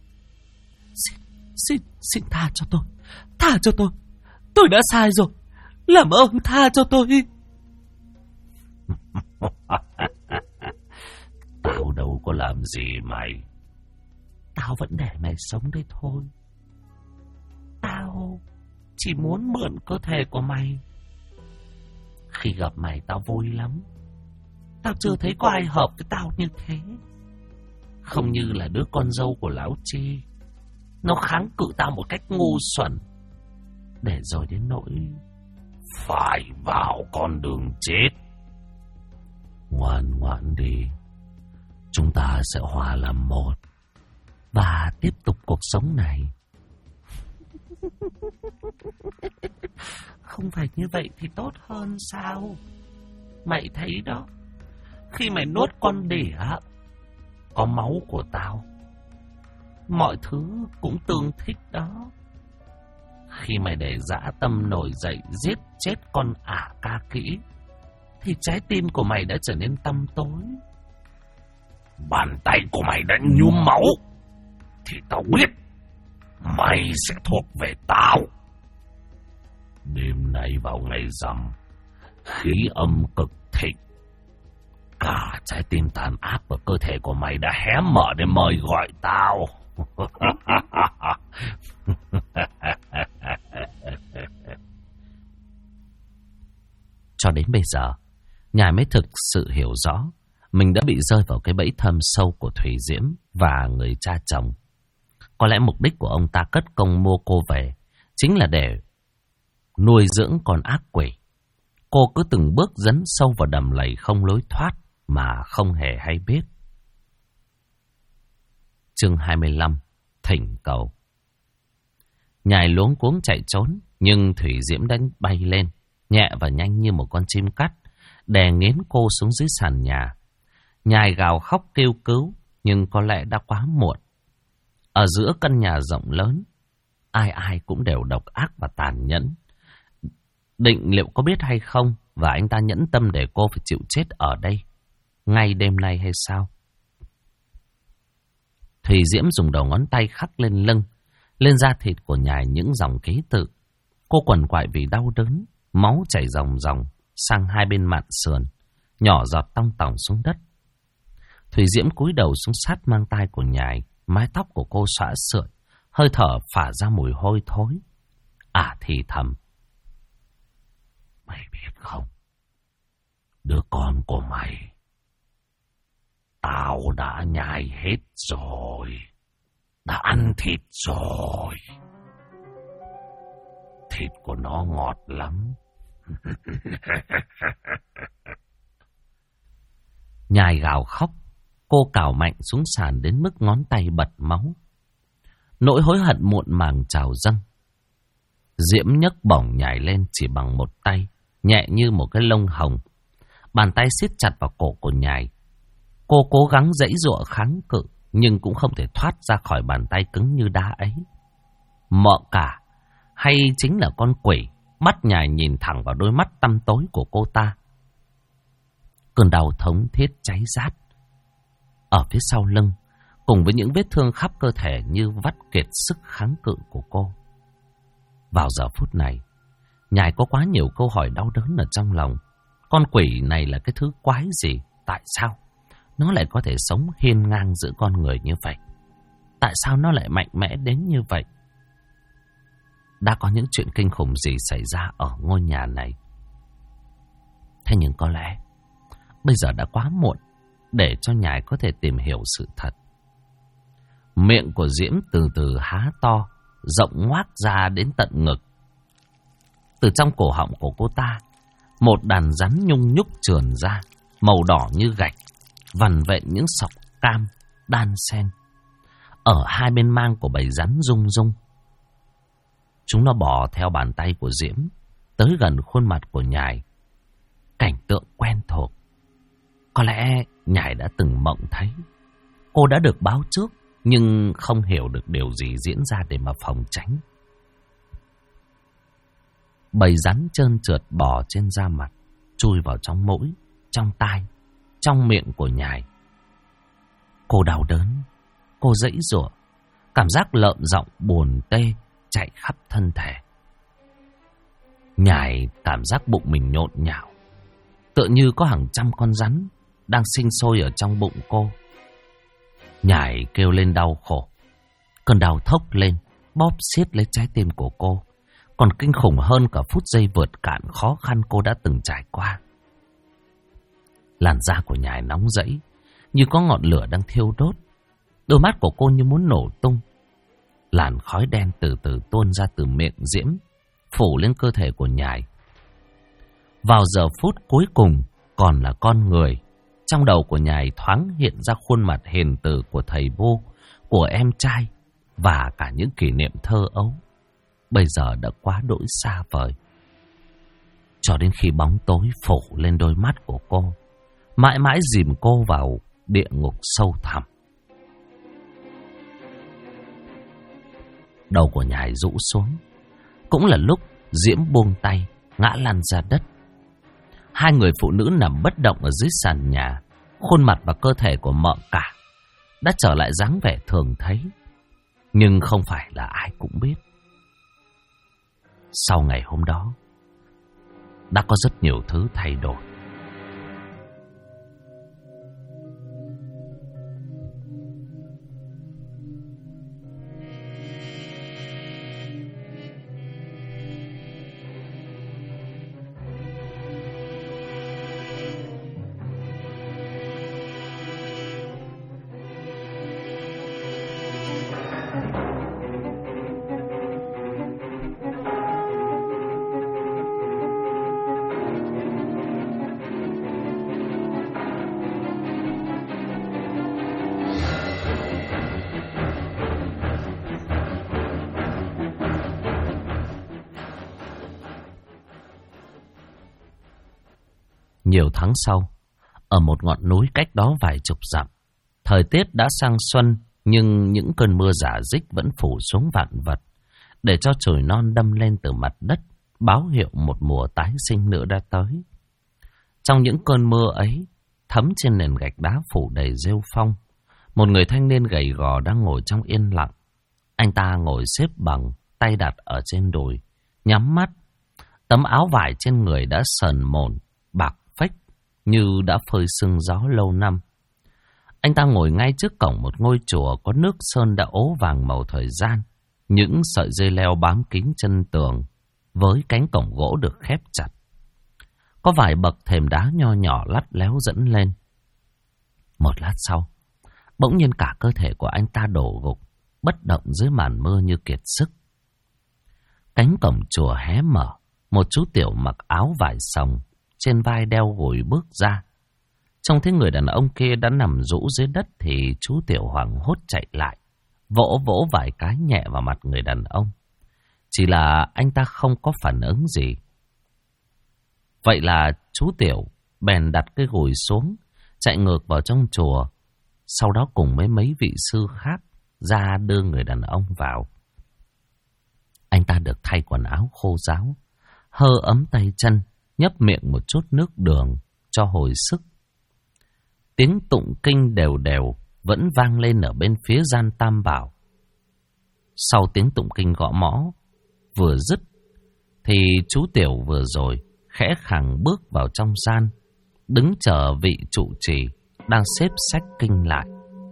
Xin tha cho tôi. Tha cho tôi. Tôi đã sai rồi. Làm ơn tha cho tôi. Tao đâu có làm gì mày. Tao vẫn để mày sống đây thôi. Tao chỉ muốn mượn cơ thể của mày. Khi gặp mày tao vui lắm. Tao chưa thấy có ai hợp với tao như thế. Không như là đứa con dâu của lão Chi. Nó kháng cự tao một cách ngu xuẩn, để rồi đến nỗi phải vào con đường chết. Ngoan ngoãn đi. Chúng ta sẽ hòa làm một và tiếp tục cuộc sống này. Không phải như vậy thì tốt hơn sao? Mày thấy đó, khi mày nuốt con đỉa có máu của tao, mọi thứ cũng tương thích đó. Khi mày để dã tâm nổi dậy giết chết con ả ca kỹ, thì trái tim của mày đã trở nên tăm tối. Bàn tay của mày đã nhuốm máu, thì tao biết mày sẽ thuộc về tao. Đêm nay vào ngày rằm, khí âm cực thịnh, cả trái tim tàn ác và cơ thể của mày đã hé mở để mời gọi tao. Cho đến bây giờ, Nhài mới thực sự hiểu rõ mình đã bị rơi vào cái bẫy thâm sâu của Thủy Diễm và người cha chồng. Có lẽ mục đích của ông ta cất công mua cô về chính là để nuôi dưỡng con ác quỷ. Cô cứ từng bước dấn sâu vào đầm lầy không lối thoát mà không hề hay biết. Chương 25: Thỉnh cầu. Nhài luống cuống chạy trốn, nhưng Thủy Diễm đã bay lên, nhẹ và nhanh như một con chim cắt, đè nghiến cô xuống dưới sàn nhà. Nhài gào khóc kêu cứu, nhưng có lẽ đã quá muộn. Ở giữa căn nhà rộng lớn, ai ai cũng đều độc ác và tàn nhẫn. Định liệu có biết hay không, và anh ta nhẫn tâm để cô phải chịu chết ở đây ngay đêm nay hay sao? Thủy Diễm dùng đầu ngón tay khắc lên lưng, lên da thịt của Nhài những dòng ký tự. Cô quằn quại vì đau đớn, máu chảy ròng ròng sang hai bên mạn sườn, nhỏ giọt tong tỏng xuống đất. Thủy Diễm cúi đầu xuống sát mang tai của Nhài, mái tóc của cô xõa sượt, hơi thở phả ra mùi hôi thối. Thì thầm: Mày biết không, đứa con của mày tao đã nhai hết rồi, đã ăn thịt rồi. Thịt của nó ngọt lắm. Nhài gào khóc, cô cào mạnh xuống sàn đến mức ngón tay bật máu. Nỗi hối hận muộn màng trào dâng. Diễm nhấc bổng Nhài lên chỉ bằng một tay, nhẹ như một cái lông hồng. Bàn tay siết chặt vào cổ của Nhài. Cô cố gắng giãy giụa kháng cự, nhưng cũng không thể thoát ra khỏi bàn tay cứng như đá ấy. Mợ cả, hay chính là con quỷ, mắt nhài nhìn thẳng vào đôi mắt tăm tối của cô ta. Cơn đau thống thiết cháy rát ở phía sau lưng, cùng với những vết thương khắp cơ thể như vắt kiệt sức kháng cự của cô. Vào giờ phút này, Nhài có quá nhiều câu hỏi đau đớn ở trong lòng. Con quỷ này là cái thứ quái gì? Tại sao nó lại có thể sống hiên ngang giữa con người như vậy? Tại sao nó lại mạnh mẽ đến như vậy? Đã có những chuyện kinh khủng gì xảy ra ở ngôi nhà này? Thế nhưng có lẽ bây giờ đã quá muộn để cho Nhài có thể tìm hiểu sự thật. Miệng của Diễm từ từ há to, rộng ngoác ra đến tận ngực. Từ trong cổ họng của cô ta, một đàn rắn nhung nhúc trườn ra, màu đỏ như gạch, vằn vện những sọc cam đan xen. Ở hai bên mang của bầy rắn rung rung. Chúng nó bò theo bàn tay của Diễm tới gần khuôn mặt của Nhài. Cảnh tượng quen thuộc. Có lẽ Nhài đã từng mộng thấy. Cô đã được báo trước, nhưng không hiểu được điều gì diễn ra để mà phòng tránh. Bầy rắn trơn trượt bò trên da mặt, chui vào trong mũi, trong tai, trong miệng của Nhài. Cô đau đớn, cô giãy giụa, cảm giác lợm giọng buồn tê chạy khắp thân thể. Nhài cảm giác bụng mình nhộn nhạo, tựa như có hàng trăm con rắn đang sinh sôi ở trong bụng cô. Nhài kêu lên đau khổ. Cơn đau thốc lên, bóp xiết lấy trái tim của cô, còn kinh khủng hơn cả phút giây vượt cạn khó khăn cô đã từng trải qua. Làn da của Nhài nóng rẫy, như có ngọn lửa đang thiêu đốt. Đôi mắt của cô như muốn nổ tung. Làn khói đen từ từ tuôn ra từ miệng Diễm, phủ lên cơ thể của Nhài. Vào giờ phút cuối cùng còn là con người. Trong đầu của Nhài thoáng hiện ra khuôn mặt hiền từ của thầy vô, của em trai và cả những kỷ niệm thơ ấu. Bây giờ đã quá đỗi xa vời. Cho đến khi bóng tối phủ lên đôi mắt của cô, mãi mãi dìm cô vào địa ngục sâu thẳm. Đầu của Nhài rũ xuống. Cũng là lúc Diễm buông tay, ngã lăn ra đất. Hai người phụ nữ nằm bất động ở dưới sàn nhà. Khuôn mặt và cơ thể của mợ cả đã trở lại dáng vẻ thường thấy. Nhưng không phải là ai cũng biết. Sau ngày hôm đó, đã có rất nhiều thứ thay đổi. Nhiều tháng sau, ở một ngọn núi cách đó vài chục dặm, thời tiết đã sang xuân, nhưng những cơn mưa rả rích vẫn phủ xuống vạn vật, để cho chồi non đâm lên từ mặt đất, báo hiệu một mùa tái sinh nữa đã tới. Trong những cơn mưa ấy, thấm trên nền gạch đá phủ đầy rêu phong, một người thanh niên gầy gò đang ngồi trong yên lặng. Anh ta ngồi xếp bằng, tay đặt ở trên đùi, nhắm mắt. Tấm áo vải trên người đã sờn mồn, bạc phách như đã phơi sương gió lâu năm. Anh ta ngồi ngay trước cổng một ngôi chùa có nước sơn đã ố vàng màu thời gian. Những sợi dây leo bám kín chân tường, với cánh cổng gỗ được khép chặt. Có vài bậc thềm đá nho nhỏ lắt léo dẫn lên. Một lát sau, bỗng nhiên cả cơ thể của anh ta đổ gục, bất động dưới màn mưa như kiệt sức. Cánh cổng chùa hé mở, một chú tiểu mặc áo vải sòng, trên vai đeo gùi bước ra. Trông thấy người đàn ông kia đã nằm rũ dưới đất thì chú tiểu hoảng hốt chạy lại, vỗ vỗ vài cái nhẹ vào mặt người đàn ông. Chỉ là anh ta không có phản ứng gì. Vậy là chú tiểu bèn đặt cái gùi xuống, chạy ngược vào trong chùa. sau đó cùng với mấy vị sư khác ra đưa người đàn ông vào. Anh ta được thay quần áo khô ráo, hơ ấm tay chân, nhấp miệng một chút nước đường cho hồi sức. Tiếng tụng kinh đều đều vẫn vang lên ở bên phía gian tam bảo. Sau tiếng tụng kinh gõ mõ vừa dứt thì chú Tiểu vừa rồi khẽ khàng bước vào trong gian, đứng chờ vị trụ trì đang xếp sách kinh lại.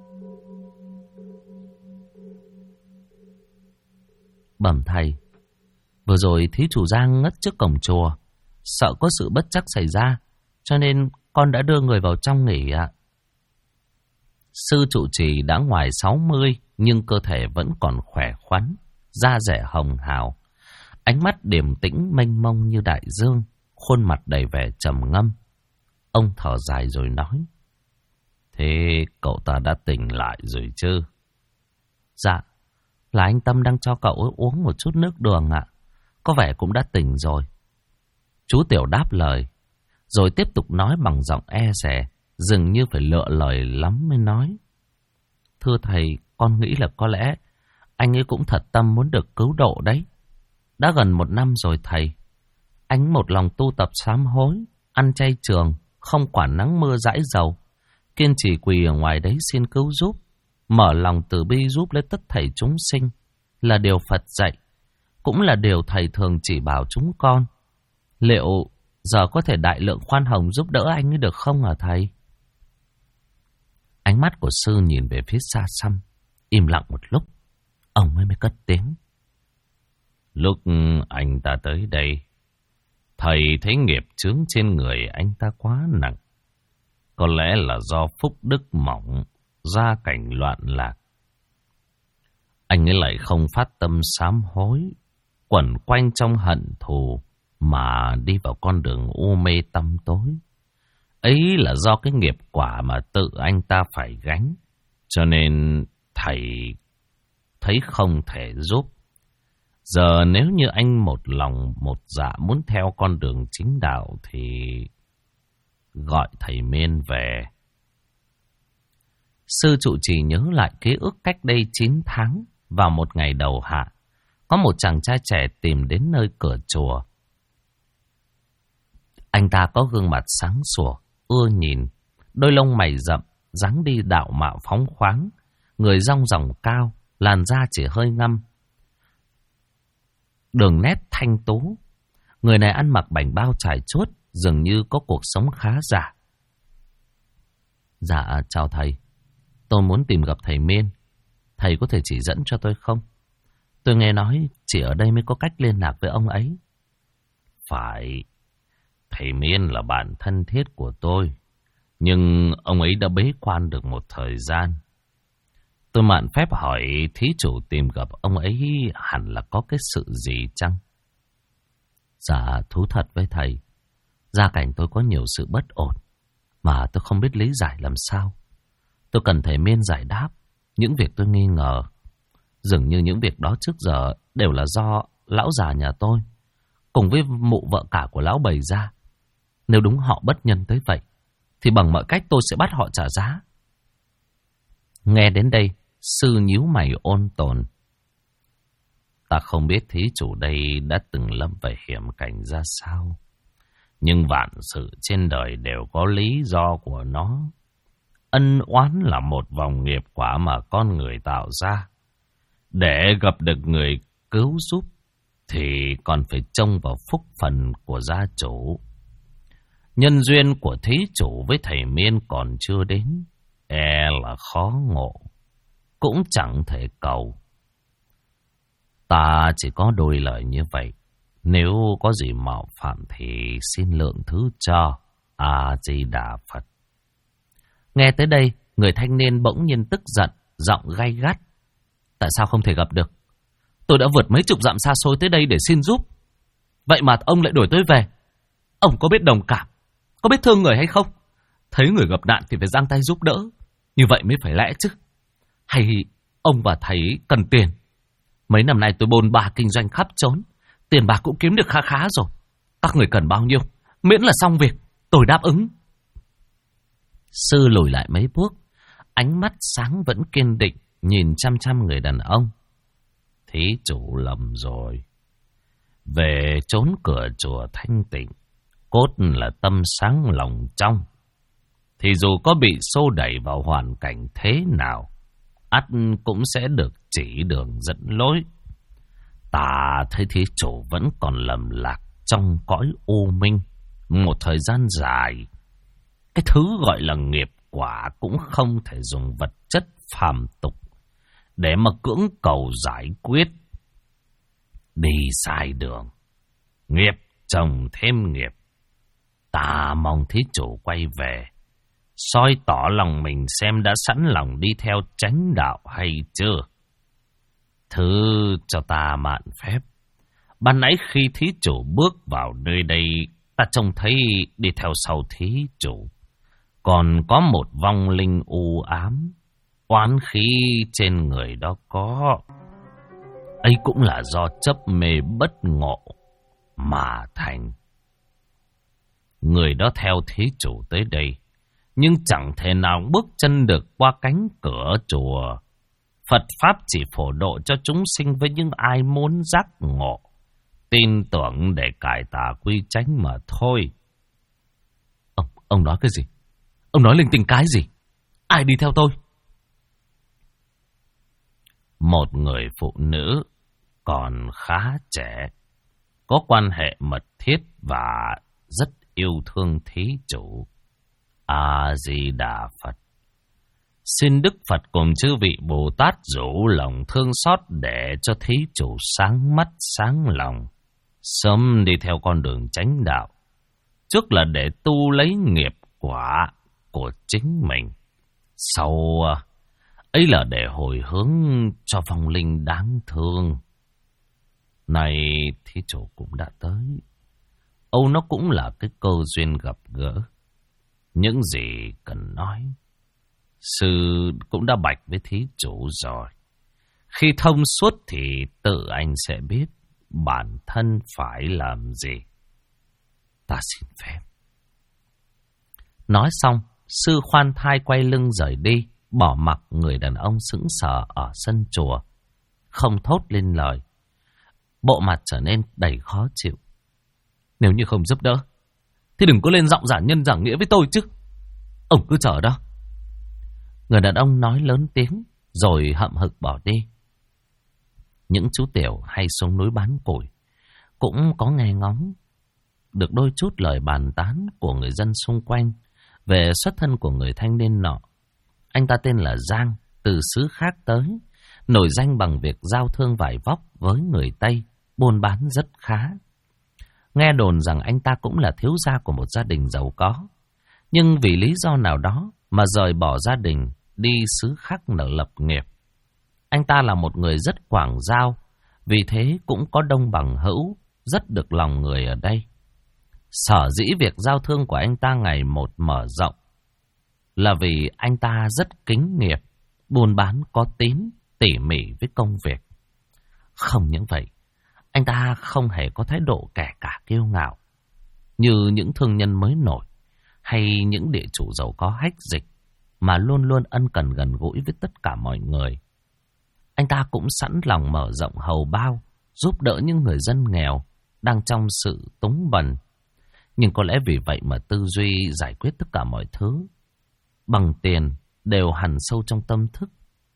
Bẩm thầy, vừa rồi thí chủ Giang ngất trước cổng chùa, sợ có sự bất trắc xảy ra, cho nên con đã đưa người vào trong nghỉ ạ. Sư trụ trì đã ngoài 60 nhưng cơ thể vẫn còn khỏe khoắn, da dẻ hồng hào, ánh mắt điềm tĩnh mênh mông như đại dương, khuôn mặt đầy vẻ trầm ngâm. Ông thở dài rồi nói: Thế cậu ta đã tỉnh lại rồi chứ? Dạ, là anh Tâm đang cho cậu ấy uống một chút nước đường ạ. Có vẻ cũng đã tỉnh rồi. Chú Tiểu đáp lời, rồi tiếp tục nói bằng giọng e dè, dường như phải lựa lời lắm mới nói: Thưa thầy, con nghĩ là có lẽ anh ấy cũng thật tâm muốn được cứu độ đấy. Đã gần 1 năm rồi thầy. Anh một lòng tu tập sám hối, ăn chay trường, không quản nắng mưa dãi dầu, kiên trì quỳ ở ngoài đấy xin cứu giúp, mở lòng từ bi giúp lấy tất thảy chúng sinh, là điều Phật dạy, cũng là điều thầy thường chỉ bảo chúng con. Liệu giờ có thể đại lượng khoan hồng giúp đỡ anh ấy được không hả thầy? Ánh mắt của sư nhìn về phía xa xăm, im lặng một lúc, ông ấy mới cất tiếng: Lúc anh ta tới đây, thầy thấy nghiệp chướng trên người anh ta quá nặng. Có lẽ là do phúc đức mỏng, gia cảnh loạn lạc. Anh ấy lại không phát tâm sám hối, quẩn quanh trong hận thù mà đi vào con đường u mê tăm tối. Ấy là do cái nghiệp quả mà tự anh ta phải gánh, cho nên thầy thấy không thể giúp. Giờ nếu như anh một lòng một dạ muốn theo con đường chính đạo thì gọi thầy Miên về. Sư trụ trì nhớ lại ký ức cách đây 9 tháng, vào một ngày đầu hạ, có một chàng trai trẻ tìm đến nơi cửa chùa. Anh ta có gương mặt sáng sủa, ưa nhìn, đôi lông mày rậm, dáng đi đạo mạo phóng khoáng, người rong ròng cao, làn da chỉ hơi ngăm, đường nét thanh tú. Người này ăn mặc bảnh bao trải chuốt, dường như có cuộc sống khá giả. Dạ, chào thầy. Tôi muốn tìm gặp thầy Miên. Thầy có thể chỉ dẫn cho tôi không? Tôi nghe nói chỉ ở đây mới có cách liên lạc với ông ấy. Phải. Thầy Miên là bạn thân thiết của tôi, nhưng ông ấy đã bế quan được một thời gian. Tôi mạn phép hỏi thí chủ tìm gặp ông ấy hẳn là có cái sự gì chăng? Dạ, thú thật với thầy, gia cảnh tôi có nhiều sự bất ổn mà tôi không biết lý giải làm sao. Tôi cần thầy Miên giải đáp những việc tôi nghi ngờ. Dường như những việc đó trước giờ đều là do lão già nhà tôi cùng với mụ vợ cả của lão bày ra. Nếu đúng họ bất nhân tới vậy thì bằng mọi cách tôi sẽ bắt họ trả giá. Nghe đến đây, sư nhíu mày ôn tồn. Ta không biết thí chủ đây đã từng lâm về hiểm cảnh ra sao, nhưng vạn sự trên đời đều có lý do của nó. Ân oán là một vòng nghiệp quả mà con người tạo ra. Để gặp được người cứu giúp thì còn phải trông vào phúc phần của gia chủ. Nhân duyên của thí chủ với thầy Miên còn chưa đến, e là khó ngộ, cũng chẳng thể cầu. Ta chỉ có đôi lời như vậy. Nếu có gì mạo phạm thì xin lượng thứ cho. A-di-đà Phật. Nghe tới đây, người thanh niên bỗng nhiên tức giận, giọng gay gắt. Tại sao không thể gặp được? Tôi đã vượt mấy chục dặm xa xôi tới đây để xin giúp, vậy mà ông lại đuổi tôi về. Ông có biết đồng cảm, có biết thương người hay không? Thấy người gặp nạn thì phải giang tay giúp đỡ, như vậy mới phải lẽ chứ. Hay ông và thầy cần tiền? Mấy năm nay tôi bôn ba kinh doanh khắp trốn, tiền bạc cũng kiếm được khá khá rồi. Các người cần bao nhiêu, miễn là xong việc, tôi đáp ứng. Sư lùi lại mấy bước, Ánh mắt sáng vẫn kiên định, nhìn chăm chăm người đàn ông. Thí chủ lầm rồi. Về trốn cửa chùa thanh tịnh, cốt là tâm sáng lòng trong. Thì dù có bị xô đẩy vào hoàn cảnh thế nào, ắt cũng sẽ được chỉ đường dẫn lối. Ta thấy thí chủ vẫn còn lầm lạc trong cõi u minh một thời gian dài. Cái thứ gọi là nghiệp quả cũng không thể dùng vật chất phàm tục để mà cưỡng cầu giải quyết. Đi sai đường, nghiệp chồng thêm nghiệp. Ta mong thí chủ quay về, soi tỏ lòng mình xem đã sẵn lòng đi theo chánh đạo hay chưa. Thứ cho ta mạn phép. Ban nãy khi thí chủ bước vào nơi đây, ta trông thấy đi theo sau thí chủ còn có một vong linh u ám, oán khí trên người đó có. Ấy cũng là do chấp mê bất ngộ mà thành. Người đó theo thí chủ tới đây, nhưng chẳng thể nào bước chân được qua cánh cửa chùa. Phật Pháp chỉ phổ độ cho chúng sinh với những ai muốn giác ngộ, tin tưởng để cải tà quy chánh mà thôi. Ông nói cái gì? Ông nói linh tinh cái gì? Ai đi theo tôi? Một người phụ nữ còn khá trẻ, có quan hệ mật thiết và rất yêu thương thí chủ. A-di-đà Phật. Xin Đức Phật cùng chư vị Bồ Tát rủ lòng thương xót để cho thí chủ sáng mắt sáng lòng, sớm đi theo con đường chánh đạo. Trước là để tu lấy nghiệp quả của chính mình, sau ấy là để hồi hướng cho vong linh đáng thương. Này thí chủ cũng đã tới, Âu nó cũng là cái cơ duyên gặp gỡ. Những gì cần nói, sư cũng đã bạch với thí chủ rồi. Khi thông suốt thì tự anh sẽ biết bản thân phải làm gì. Ta xin phép. Nói xong, sư khoan thai quay lưng rời đi, bỏ mặc người đàn ông sững sờ ở sân chùa, không thốt lên lời. Bộ mặt trở nên đầy khó chịu. Nếu như không giúp đỡ thì đừng có lên giọng giảng nhân giảng nghĩa với tôi chứ. Ông cứ chờ đó. Người đàn ông nói lớn tiếng rồi hậm hực bỏ đi. Những chú tiểu hay xuống núi bán củi cũng có nghe ngóng được đôi chút lời bàn tán của người dân xung quanh về xuất thân của người thanh niên nọ. Anh ta tên là Giang, từ xứ khác tới, nổi danh bằng việc giao thương vải vóc với người Tây, buôn bán rất khá. Nghe đồn rằng anh ta cũng là thiếu gia của một gia đình giàu có, nhưng vì lý do nào đó mà rời bỏ gia đình đi xứ khác nở lập nghiệp. Anh ta là một người rất quảng giao, vì thế cũng có đông bằng hữu, rất được lòng người ở đây. Sở dĩ việc giao thương của anh ta ngày một mở rộng là vì anh ta rất kính nghiệp, buôn bán có tín, tỉ mỉ với công việc. Không những vậy, anh ta không hề có thái độ kẻ cả kiêu ngạo như những thương nhân mới nổi hay những địa chủ giàu có hách dịch, mà luôn luôn ân cần gần gũi với tất cả mọi người. Anh ta cũng sẵn lòng mở rộng hầu bao, giúp đỡ những người dân nghèo đang trong sự túng bần. Nhưng có lẽ vì vậy mà tư duy giải quyết tất cả mọi thứ bằng tiền đều hằn sâu trong tâm thức.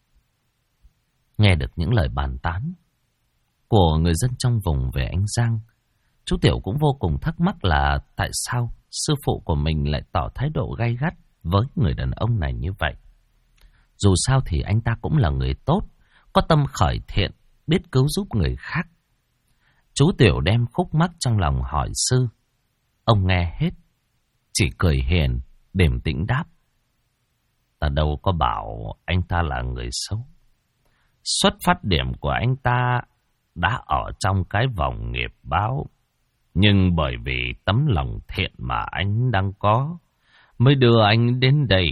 Nghe được những lời bàn tán của người dân trong vùng về anh Giang, chú Tiểu cũng vô cùng thắc mắc là tại sao sư phụ của mình lại tỏ thái độ gay gắt với người đàn ông này như vậy. Dù sao thì anh ta cũng là người tốt, có tâm khởi thiện, biết cứu giúp người khác. Chú Tiểu đem khúc mắc trong lòng hỏi sư. Ông nghe hết, chỉ cười hiền, điềm tĩnh đáp. Ta đâu có bảo anh ta là người xấu. Xuất phát điểm của anh ta đã ở trong cái vòng nghiệp báo. Nhưng bởi vì tấm lòng thiện mà anh đang có, mới đưa anh đến đây.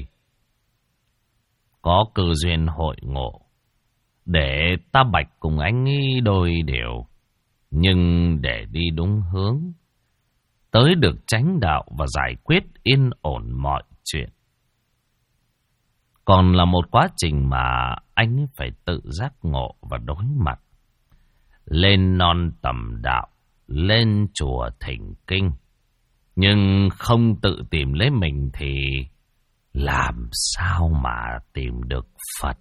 Có cơ duyên hội ngộ, để ta bạch cùng anh ấy đôi điều. Nhưng để đi đúng hướng, tới được chánh đạo và giải quyết yên ổn mọi chuyện. còn là một quá trình mà anh ấy phải tự giác ngộ và đối mặt. Lên non tầm đạo, lên chùa thỉnh kinh, nhưng không tự tìm lấy mình thì làm sao mà tìm được Phật?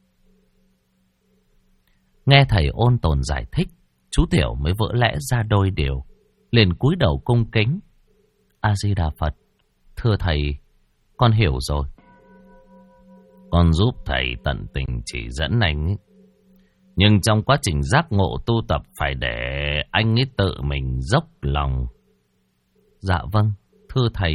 Nghe thầy Ôn Tồn giải thích, chú Tiểu mới vỡ lẽ ra đôi điều, liền cúi đầu cung kính. A Di Đà Phật, thưa thầy, con hiểu rồi. Con giúp thầy tận tình chỉ dẫn anh ấy. Nhưng trong quá trình giác ngộ tu tập phải để anh ấy tự mình dốc lòng. Dạ vâng, thưa thầy.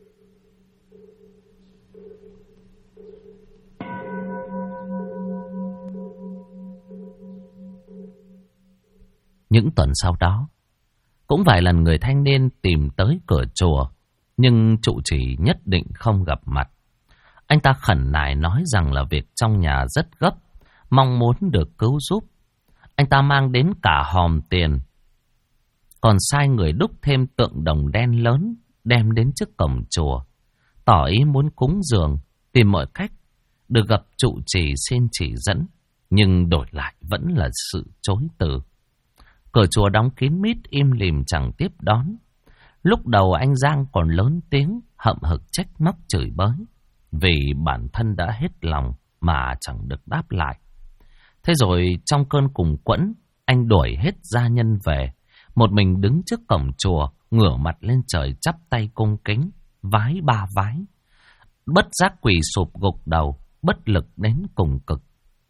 Những tuần sau đó, cũng vài lần người thanh niên tìm tới cửa chùa, nhưng trụ trì nhất định không gặp mặt. Anh ta khẩn nài nói rằng là việc trong nhà rất gấp, mong muốn được cứu giúp. Anh ta mang đến cả hòm tiền, còn sai người đúc thêm tượng đồng đen lớn đem đến trước cổng chùa, tỏ ý muốn cúng dường, tìm mọi cách được gặp trụ trì xin chỉ dẫn, nhưng đổi lại vẫn là sự chối từ. Cửa chùa đóng kín mít, im lìm chẳng tiếp đón. Lúc đầu anh Giang còn lớn tiếng hậm hực trách móc chửi bới, vì bản thân đã hết lòng mà chẳng được đáp lại. Thế rồi trong cơn cùng quẫn, anh đuổi hết gia nhân về, một mình đứng trước cổng chùa, ngửa mặt lên trời chắp tay cung kính, vái ba vái. Bất giác quỳ sụp gục đầu, bất lực đến cùng cực.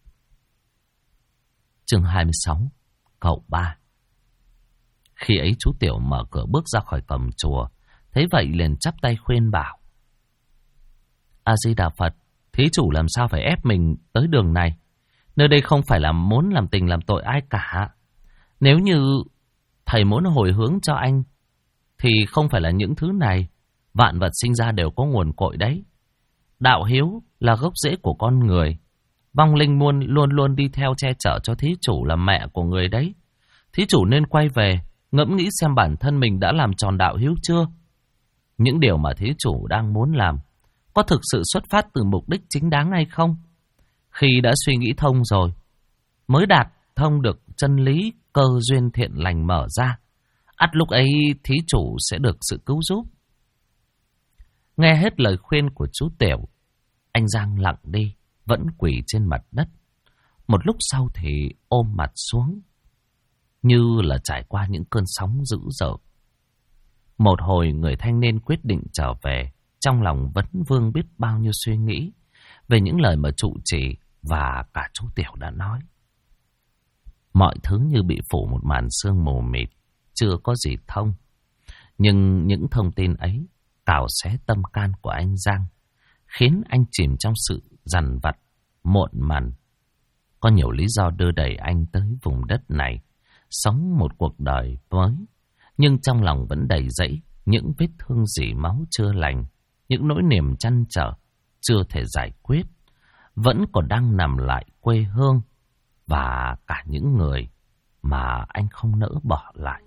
Chương 26. Cậu ba. Khi ấy chú Tiểu mở cửa bước ra khỏi cổng chùa, thấy vậy liền chắp tay khuyên bảo. A Di Đà Phật, thí chủ làm sao phải ép mình tới đường này? Nơi đây không phải là muốn làm tình làm tội ai cả. Nếu như thầy muốn hồi hướng cho anh, thì không phải là những thứ này. Vạn vật sinh ra đều có nguồn cội đấy. Đạo hiếu là gốc rễ của con người. Vong linh luôn luôn đi theo che chở cho thí chủ là mẹ của người đấy. Thí chủ nên quay về, ngẫm nghĩ xem bản thân mình đã làm tròn đạo hiếu chưa? Những điều mà thí chủ đang muốn làm có thực sự xuất phát từ mục đích chính đáng hay không? Khi đã suy nghĩ thông rồi, mới đạt thông được chân lý, cơ duyên thiện lành mở ra, ắt lúc ấy thí chủ sẽ được sự cứu giúp. Nghe hết lời khuyên của chú Tiểu, anh Giang lặng đi, vẫn quỳ trên mặt đất. Một lúc sau thì ôm mặt xuống, như là trải qua những cơn sóng dữ dội. Một hồi người thanh niên quyết định trở về, trong lòng vẫn vương biết bao nhiêu suy nghĩ về những lời mà trụ trì và cả chú Tiểu đã nói. Mọi thứ như bị phủ một màn sương mù mịt, chưa có gì thông. Nhưng những thông tin ấy cào xé tâm can của anh Giang, khiến anh chìm trong sự dằn vặt, muộn mằn. Có nhiều lý do đưa đẩy anh tới vùng đất này, sống một cuộc đời mới, nhưng trong lòng vẫn đầy dẫy những vết thương rỉ máu chưa lành, những nỗi niềm trăn trở chưa thể giải quyết, vẫn còn đang nằm lại quê hương và cả những người mà anh không nỡ bỏ lại.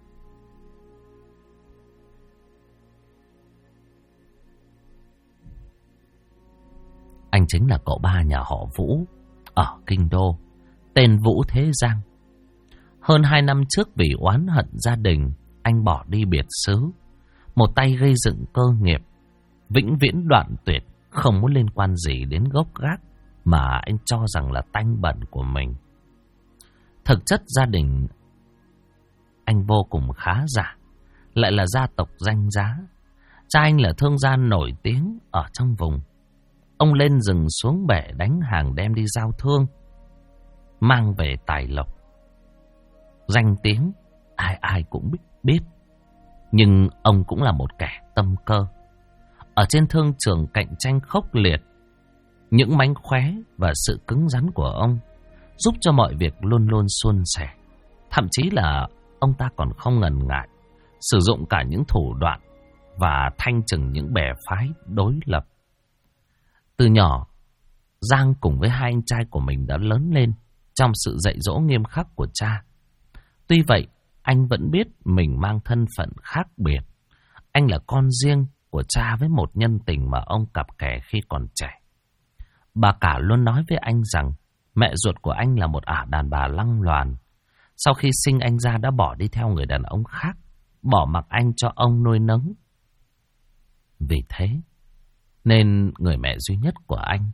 Anh chính là cậu ba nhà họ Vũ ở Kinh Đô, tên Vũ Thế Giang. Hơn 2 năm trước vì oán hận gia đình, anh bỏ đi biệt xứ, một tay gây dựng cơ nghiệp, vĩnh viễn đoạn tuyệt, không muốn liên quan gì đến gốc gác mà anh cho rằng là tanh bẩn của mình. Thực chất gia đình anh vô cùng khá giả, lại là gia tộc danh giá. Cha anh là thương gia nổi tiếng ở trong vùng. Ông lên rừng xuống bể đánh hàng đem đi giao thương, mang về tài lộc. Danh tiếng ai ai cũng biết. Nhưng ông cũng là một kẻ tâm cơ. Ở trên thương trường cạnh tranh khốc liệt, những mánh khóe và sự cứng rắn của ông giúp cho mọi việc luôn luôn suôn sẻ. Thậm chí là ông ta còn không ngần ngại sử dụng cả những thủ đoạn và thanh trừng những bè phái đối lập. Từ nhỏ, Giang cùng với hai anh trai của mình đã lớn lên trong sự dạy dỗ nghiêm khắc của cha. Tuy vậy, anh vẫn biết mình mang thân phận khác biệt. Anh là con riêng của cha với một nhân tình mà ông cặp kè khi còn trẻ. Bà cả luôn nói với anh rằng mẹ ruột của anh là một ả đàn bà lăng loàn. Sau khi sinh anh ra đã bỏ đi theo người đàn ông khác, bỏ mặc anh cho ông nuôi nấng. Vì thế nên người mẹ duy nhất của anh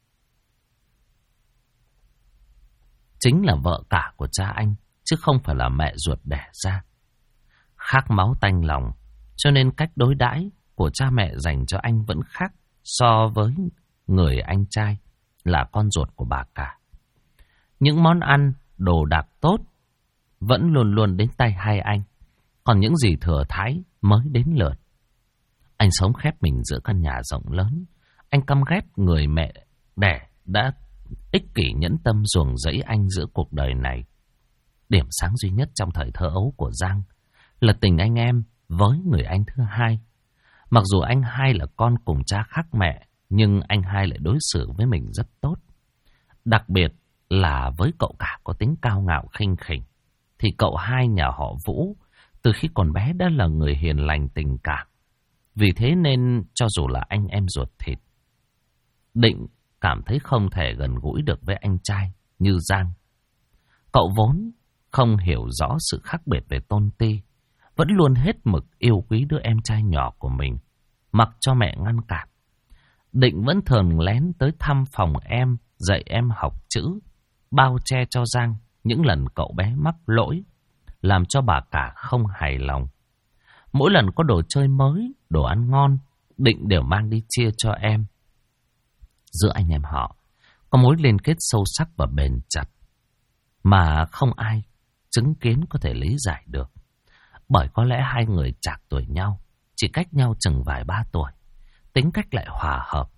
chính là vợ cả của cha anh, chứ không phải là mẹ ruột đẻ ra. Khác máu tanh lòng, cho nên cách đối đãi của cha mẹ dành cho anh vẫn khác so với người anh trai là con ruột của bà cả. Những món ăn, đồ đạc tốt vẫn luôn luôn đến tay hai anh, còn những gì thừa thãi mới đến lượt. Anh sống khép mình giữa căn nhà rộng lớn. Anh căm ghét người mẹ đẻ đã ích kỷ nhẫn tâm ruồng rẫy anh giữa cuộc đời này. Điểm sáng duy nhất trong thời thơ ấu của Giang là tình anh em với người anh thứ hai. Mặc dù anh hai là con cùng cha khác mẹ, nhưng anh hai lại đối xử với mình rất tốt. Đặc biệt là với cậu cả có tính cao ngạo khinh khỉnh, thì cậu hai nhà họ Vũ từ khi còn bé đã là người hiền lành tình cảm. Vì thế nên cho dù là anh em ruột thịt, Định cảm thấy không thể gần gũi được với anh trai như Giang. Cậu vốn không hiểu rõ sự khác biệt về tôn ti, vẫn luôn hết mực yêu quý đứa em trai nhỏ của mình, mặc cho mẹ ngăn cản. Định vẫn thường lén tới thăm phòng em, dạy em học chữ, bao che cho Giang những lần cậu bé mắc lỗi, làm cho bà cả không hài lòng. Mỗi lần có đồ chơi mới, đồ ăn ngon, Định đều mang đi chia cho em. Giữa anh em họ có mối liên kết sâu sắc và bền chặt mà không ai chứng kiến có thể lý giải được. Bởi có lẽ hai người chạc tuổi nhau, chỉ cách nhau chừng vài ba tuổi, tính cách lại hòa hợp.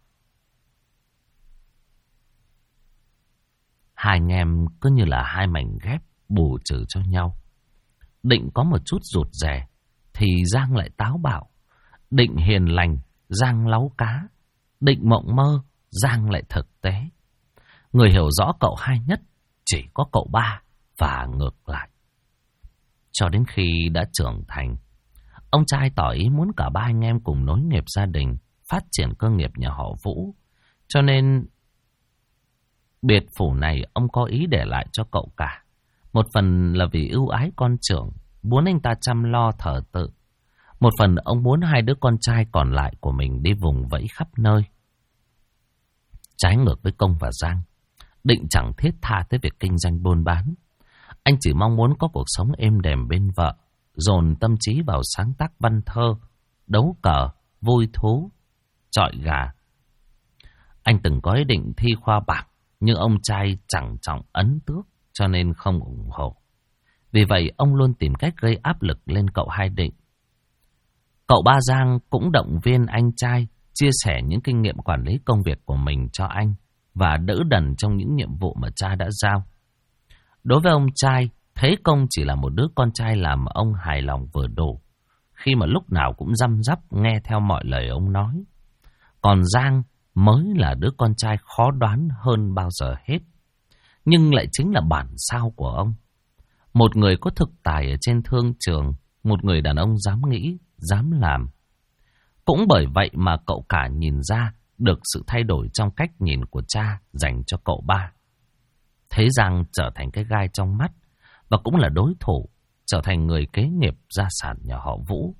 Hai anh em cứ như là hai mảnh ghép bù trừ cho nhau. Định có một chút rụt rè thì Giang lại táo bạo. Định hiền lành, Giang láu cá. Định mộng mơ, Giang lại thực tế. Người hiểu rõ cậu hai nhất chỉ có cậu ba và ngược lại. Cho đến khi đã trưởng thành, ông trai tỏ ý muốn cả ba anh em cùng nối nghiệp gia đình, phát triển cơ nghiệp nhà họ Vũ. Cho nên biệt phủ này ông có ý để lại cho cậu cả. Một phần là vì ưu ái con trưởng, muốn anh ta chăm lo thờ tự. Một phần ông muốn hai đứa con trai còn lại của mình đi vùng vẫy khắp nơi. Trái ngược với Công và Giang, Định chẳng thiết tha tới việc kinh doanh buôn bán. Anh chỉ mong muốn có cuộc sống êm đềm bên vợ, dồn tâm trí vào sáng tác văn thơ, đấu cờ, vui thú, chọi gà. Anh từng có ý định thi khoa bảng, nhưng ông trai chẳng trọng ấn tước cho nên không ủng hộ. Vì vậy ông luôn tìm cách gây áp lực lên cậu hai Định. Cậu ba Giang cũng động viên anh trai chia sẻ những kinh nghiệm quản lý công việc của mình cho anh và đỡ đần trong những nhiệm vụ mà cha đã giao. Đối với ông trai, thấy Công chỉ là một đứa con trai làm ông hài lòng vừa đủ, khi mà lúc nào cũng răm rắp nghe theo mọi lời ông nói. Còn Giang mới là đứa con trai khó đoán hơn bao giờ hết, nhưng lại chính là bản sao của ông. Một người có thực tài ở trên thương trường, một người đàn ông dám nghĩ, dám làm. Cũng bởi vậy mà cậu cả nhìn ra được sự thay đổi trong cách nhìn của cha dành cho cậu ba. Thấy Giang trở thành cái gai trong mắt và cũng là đối thủ, trở thành người kế nghiệp gia sản nhà họ Vũ.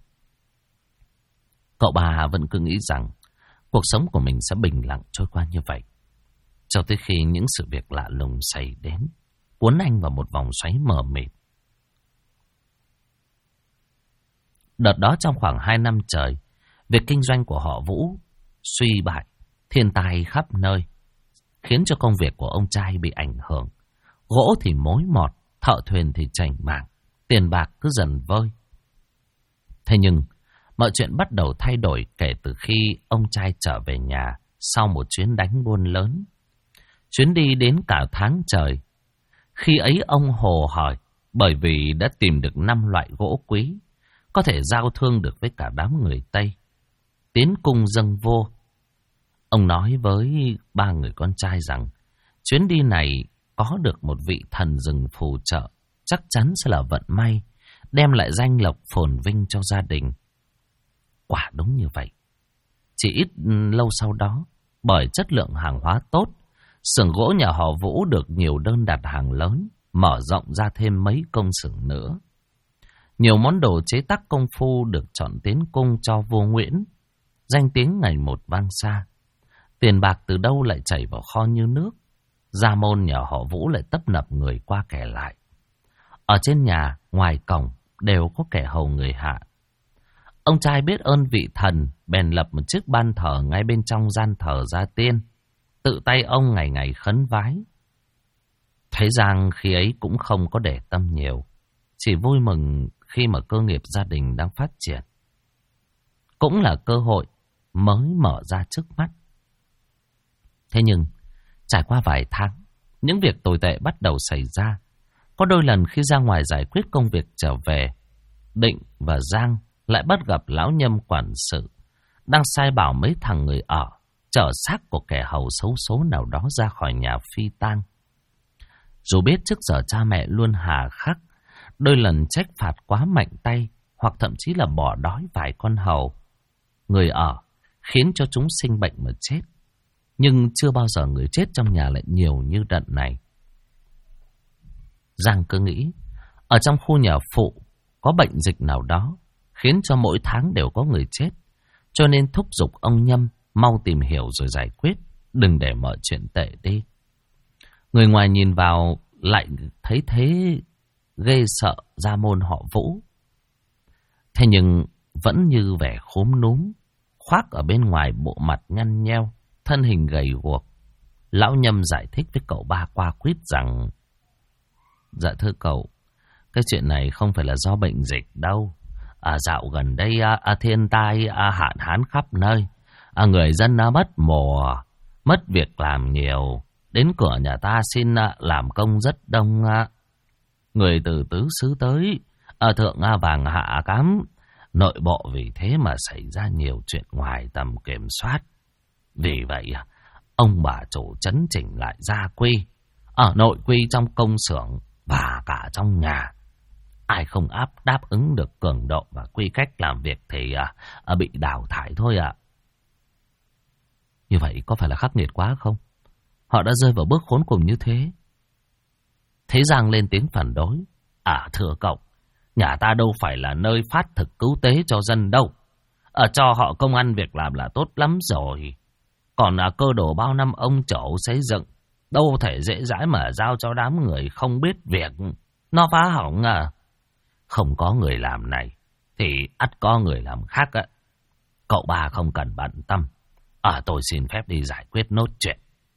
Cậu ba vẫn cứ nghĩ rằng cuộc sống của mình sẽ bình lặng trôi qua như vậy, cho tới khi những sự việc lạ lùng xảy đến, cuốn anh vào một vòng xoáy mờ mịt. Đợt đó trong khoảng 2 năm trời, việc kinh doanh của họ Vũ suy bại, thiên tai khắp nơi, khiến cho công việc của ông trai bị ảnh hưởng. Gỗ thì mối mọt, thợ thuyền thì chảnh mảng, tiền bạc cứ dần vơi. Thế nhưng, mọi chuyện bắt đầu thay đổi kể từ khi ông trai trở về nhà sau một chuyến đánh buôn lớn. Chuyến đi đến cả tháng trời. Khi ấy ông hồ hỏi bởi vì đã tìm được 5 loại gỗ quý, có thể giao thương được với cả đám người Tây. Tiến cung dâng vô. Ông nói với 3 người con trai rằng chuyến đi này có được một vị thần rừng phù trợ, chắc chắn sẽ là vận may, đem lại danh lộc phồn vinh cho gia đình. Quả đúng như vậy. Chỉ ít lâu sau đó, Bởi chất lượng hàng hóa tốt, xưởng gỗ nhà họ Vũ được nhiều đơn đặt hàng lớn, mở rộng ra thêm mấy công xưởng nữa. Nhiều món đồ chế tác công phu được chọn tiến cung cho vua Nguyễn, danh tiếng ngày một vang xa. Tiền bạc từ đâu lại chảy vào kho như nước. Gia môn nhà họ Vũ lại tấp nập người qua kẻ lại. Ở trên nhà, ngoài cổng đều có kẻ hầu người hạ. Ông trai biết ơn vị thần, bèn lập một chiếc ban thờ ngay bên trong gian thờ gia tiên. Tự tay ông ngày ngày khấn vái. Thế Giang khi ấy cũng không có để tâm nhiều, chỉ vui mừng khi mà cơ nghiệp gia đình đang phát triển. Cũng là cơ hội mới mở ra trước mắt. Thế nhưng, trải qua vài tháng, những việc tồi tệ bắt đầu xảy ra. Có đôi lần khi ra ngoài giải quyết công việc trở về, Định và Giang lại bắt gặp lão nhâm quản sự đang sai bảo mấy thằng người ở chở xác của kẻ hầu xấu số nào đó ra khỏi nhà phi tang. Dù biết trước giờ cha mẹ luôn hà khắc, đôi lần trách phạt quá mạnh tay, hoặc thậm chí là bỏ đói vài con hầu người ở, khiến cho chúng sinh bệnh mà chết. Nhưng chưa bao giờ người chết trong nhà lại nhiều như đợt này. Giang cứ nghĩ, ở trong khu nhà phụ có bệnh dịch nào đó, khiến cho mỗi tháng đều có người chết. Cho nên thúc giục ông Nhâm mau tìm hiểu rồi giải quyết, đừng để mọi chuyện tệ đi. Người ngoài nhìn vào lại thấy thế ghê sợ gia môn họ Vũ. Thế nhưng vẫn như vẻ khốm núm, khoác ở bên ngoài bộ mặt nhăn nheo, thân hình gầy guộc. Lão Nhâm giải thích với cậu ba qua quýt rằng: Dạ thưa cậu, cái chuyện này không phải là do bệnh dịch đâu. Dạo gần đây thiên tai hạn hán khắp nơi. Người dân mất mùa, mất việc làm nhiều. Đến cửa nhà ta xin làm công rất đông. Người từ tứ xứ tới, thượng vàng hạ cám. Nội bộ vì thế mà xảy ra nhiều chuyện ngoài tầm kiểm soát. Vì vậy, ông bà chủ chấn chỉnh lại gia quy, ở nội quy trong công xưởng và cả trong nhà. Ai không đáp ứng được cường độ và quy cách làm việc thì bị đào thải thôi ạ. Như vậy có phải là khắc nghiệt quá không? Họ đã rơi vào bước khốn cùng như thế. Thế Giang lên tiếng phản đối. Thưa cậu, nhà ta đâu phải là nơi phát thực cứu tế cho dân đâu. Cho họ công ăn việc làm là tốt lắm rồi. Còn cơ đồ bao năm ông chủ xây dựng, đâu thể dễ dãi mà giao cho đám người không biết việc. Nó phá hỏng Không có người làm này thì ắt có người làm khác á. Cậu ba không cần bận tâm. Tôi xin phép đi giải quyết nốt chuyện.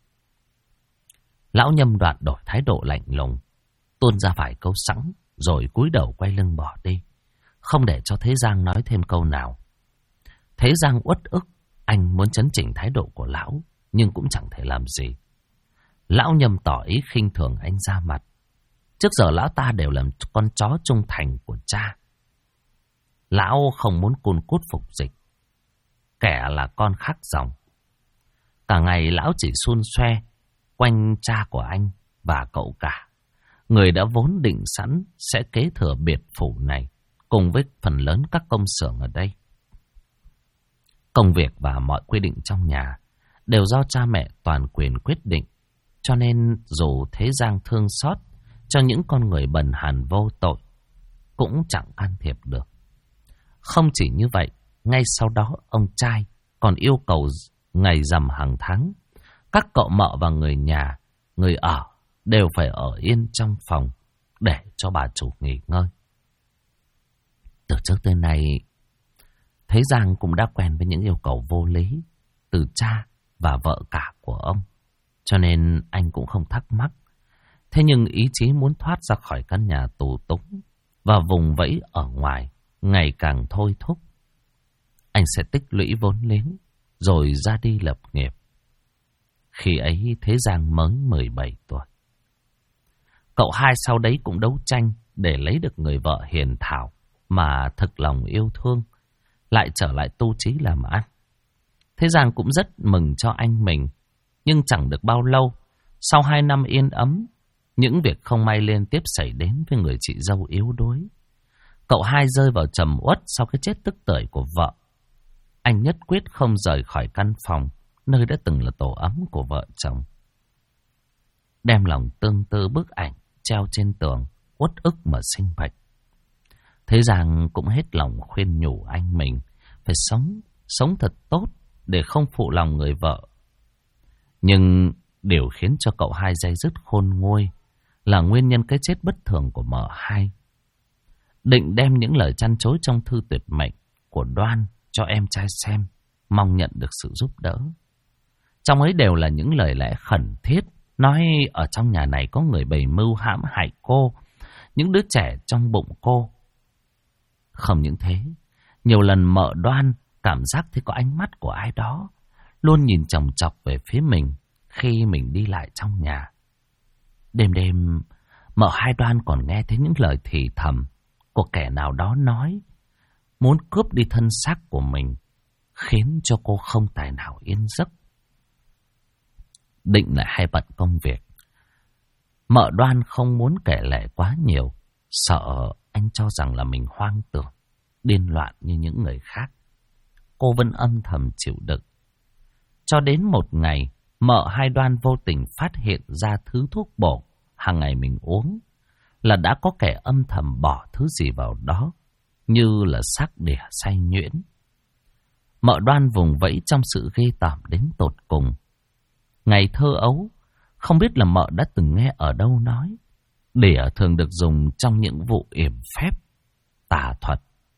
Lão Nhâm Đoạn đổi thái độ lạnh lùng, tuôn ra vài câu sẵn, rồi cúi đầu quay lưng bỏ đi, không để cho Thế Giang nói thêm câu nào. Thế Giang uất ức, anh muốn chấn chỉnh thái độ của lão, nhưng cũng chẳng thể làm gì. Lão Nhâm tỏ ý khinh thường anh ra mặt. Trước giờ lão ta đều làm con chó trung thành của cha. Lão không muốn cun cút phục dịch, kẻ là con khác dòng. Cả ngày lão chỉ xun xoe quanh cha của anh và cậu cả, người đã vốn định sẵn sẽ kế thừa biệt phủ này, cùng với phần lớn các công xưởng ở đây. Công việc và mọi quy định trong nhà đều do cha mẹ toàn quyền quyết định, cho nên dù Thế Giang thương xót cho những con người bần hàn vô tội, cũng chẳng can thiệp được. Không chỉ như vậy, ngay sau đó ông trai còn yêu cầu ngày rằm hàng tháng, các cậu mợ và người nhà, người ở đều phải ở yên trong phòng để cho bà chủ nghỉ ngơi. Từ trước tới nay, Thế Giang cũng đã quen với những yêu cầu vô lý từ cha và vợ cả của ông, cho nên anh cũng không thắc mắc. Thế nhưng ý chí muốn thoát ra khỏi căn nhà tù túng và vùng vẫy ở ngoài ngày càng thôi thúc. Anh sẽ tích lũy vốn liếng rồi ra đi lập nghiệp. Khi ấy Thế Giang mới 17 tuổi. Cậu hai sau đấy cũng đấu tranh để lấy được người vợ hiền thảo mà thực lòng yêu thương, lại trở lại tu trí làm ăn. Thế Giang cũng rất mừng cho anh mình, nhưng chẳng được bao lâu, sau 2 năm yên ấm, những việc không may liên tiếp xảy đến với người chị dâu yếu đuối. Cậu hai rơi vào trầm uất sau cái chết tức tưởi của vợ. Anh nhất quyết không rời khỏi căn phòng nơi đã từng là tổ ấm của vợ chồng. Đem lòng tương tư bức ảnh treo trên tường, uất ức mà sinh bệnh. Thế Giang cũng hết lòng khuyên nhủ anh mình phải sống thật tốt để không phụ lòng người vợ. Nhưng điều khiến cho cậu hai day dứt khôn nguôi là nguyên nhân cái chết bất thường của mợ hai. Định đem những lời trăn trối trong thư tuyệt mệnh của Đoan cho em trai xem, mong nhận được sự giúp đỡ. Trong ấy đều là những lời lẽ khẩn thiết, nói ở trong nhà này có người bày mưu hãm hại cô, những đứa trẻ trong bụng cô. Không những thế, nhiều lần mợ Đoan cảm giác thấy có ánh mắt của ai đó luôn nhìn chòng chọc về phía mình khi mình đi lại trong nhà. Đêm đêm, mợ hai Đoan còn nghe thấy những lời thì thầm của kẻ nào đó nói muốn cướp đi thân xác của mình, khiến cho cô không tài nào yên giấc. Định lại hay bận công việc, mợ Đoan không muốn kể lể quá nhiều, sợ anh cho rằng là mình hoang tưởng, điên loạn như những người khác. Cô vẫn âm thầm chịu đựng. Cho đến một ngày, mợ hai Đoan vô tình phát hiện ra thứ thuốc bổ hàng ngày mình uống là đã có kẻ âm thầm bỏ thứ gì vào đó, như là xác đỉa xay nhuyễn. Mợ Đoan vùng vẫy trong sự ghê tởm đến tột cùng. Ngày thơ ấu, không biết là mợ đã từng nghe ở đâu nói, đỉa thường được dùng trong những vụ yểm phép, tà thuật.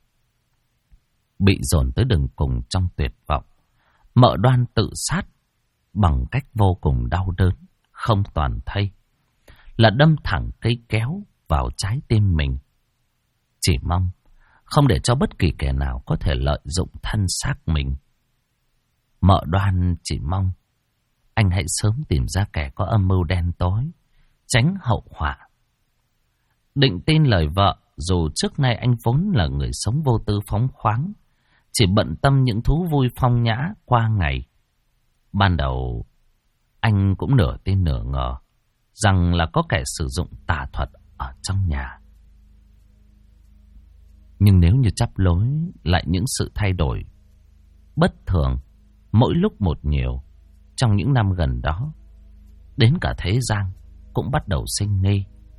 Bị dồn tới đường cùng trong tuyệt vọng, mợ Đoan tự sát bằng cách vô cùng đau đớn, không toàn thây, là đâm thẳng cây kéo vào trái tim mình. Chỉ mong không để cho bất kỳ kẻ nào có thể lợi dụng thân xác mình. Mợ Đoan chỉ mong anh hãy sớm tìm ra kẻ có âm mưu đen tối, tránh hậu họa. Định tin lời vợ, dù trước nay anh vốn là người sống vô tư phóng khoáng, chỉ bận tâm những thú vui phong nhã qua ngày. Ban đầu, anh cũng nửa tin nửa ngờ rằng là có kẻ sử dụng tà thuật ở trong nhà. Nhưng nếu như chắp lối lại những sự thay đổi bất thường mỗi lúc một nhiều trong những năm gần đó, đến cả Thế Giang cũng bắt đầu sinh nghi.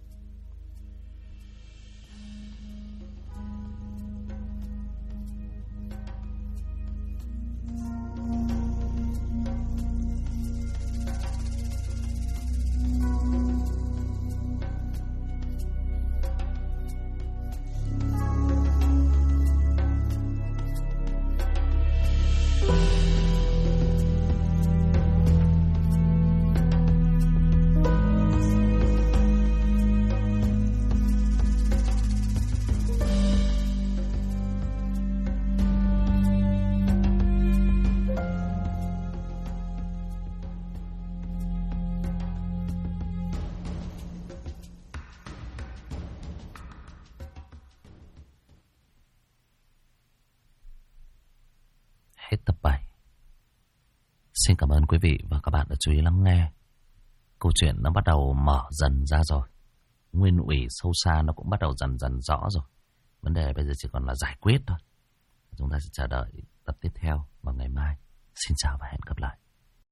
Hết tập 7. Xin cảm ơn quý vị và các bạn đã chú ý lắng nghe. Câu chuyện nó bắt đầu mở dần ra rồi. Nguyên ủy sâu xa nó cũng bắt đầu dần dần rõ rồi. Vấn đề bây giờ chỉ còn là giải quyết thôi. Chúng ta sẽ chờ đợi tập tiếp theo vào ngày mai. Xin chào và hẹn gặp lại.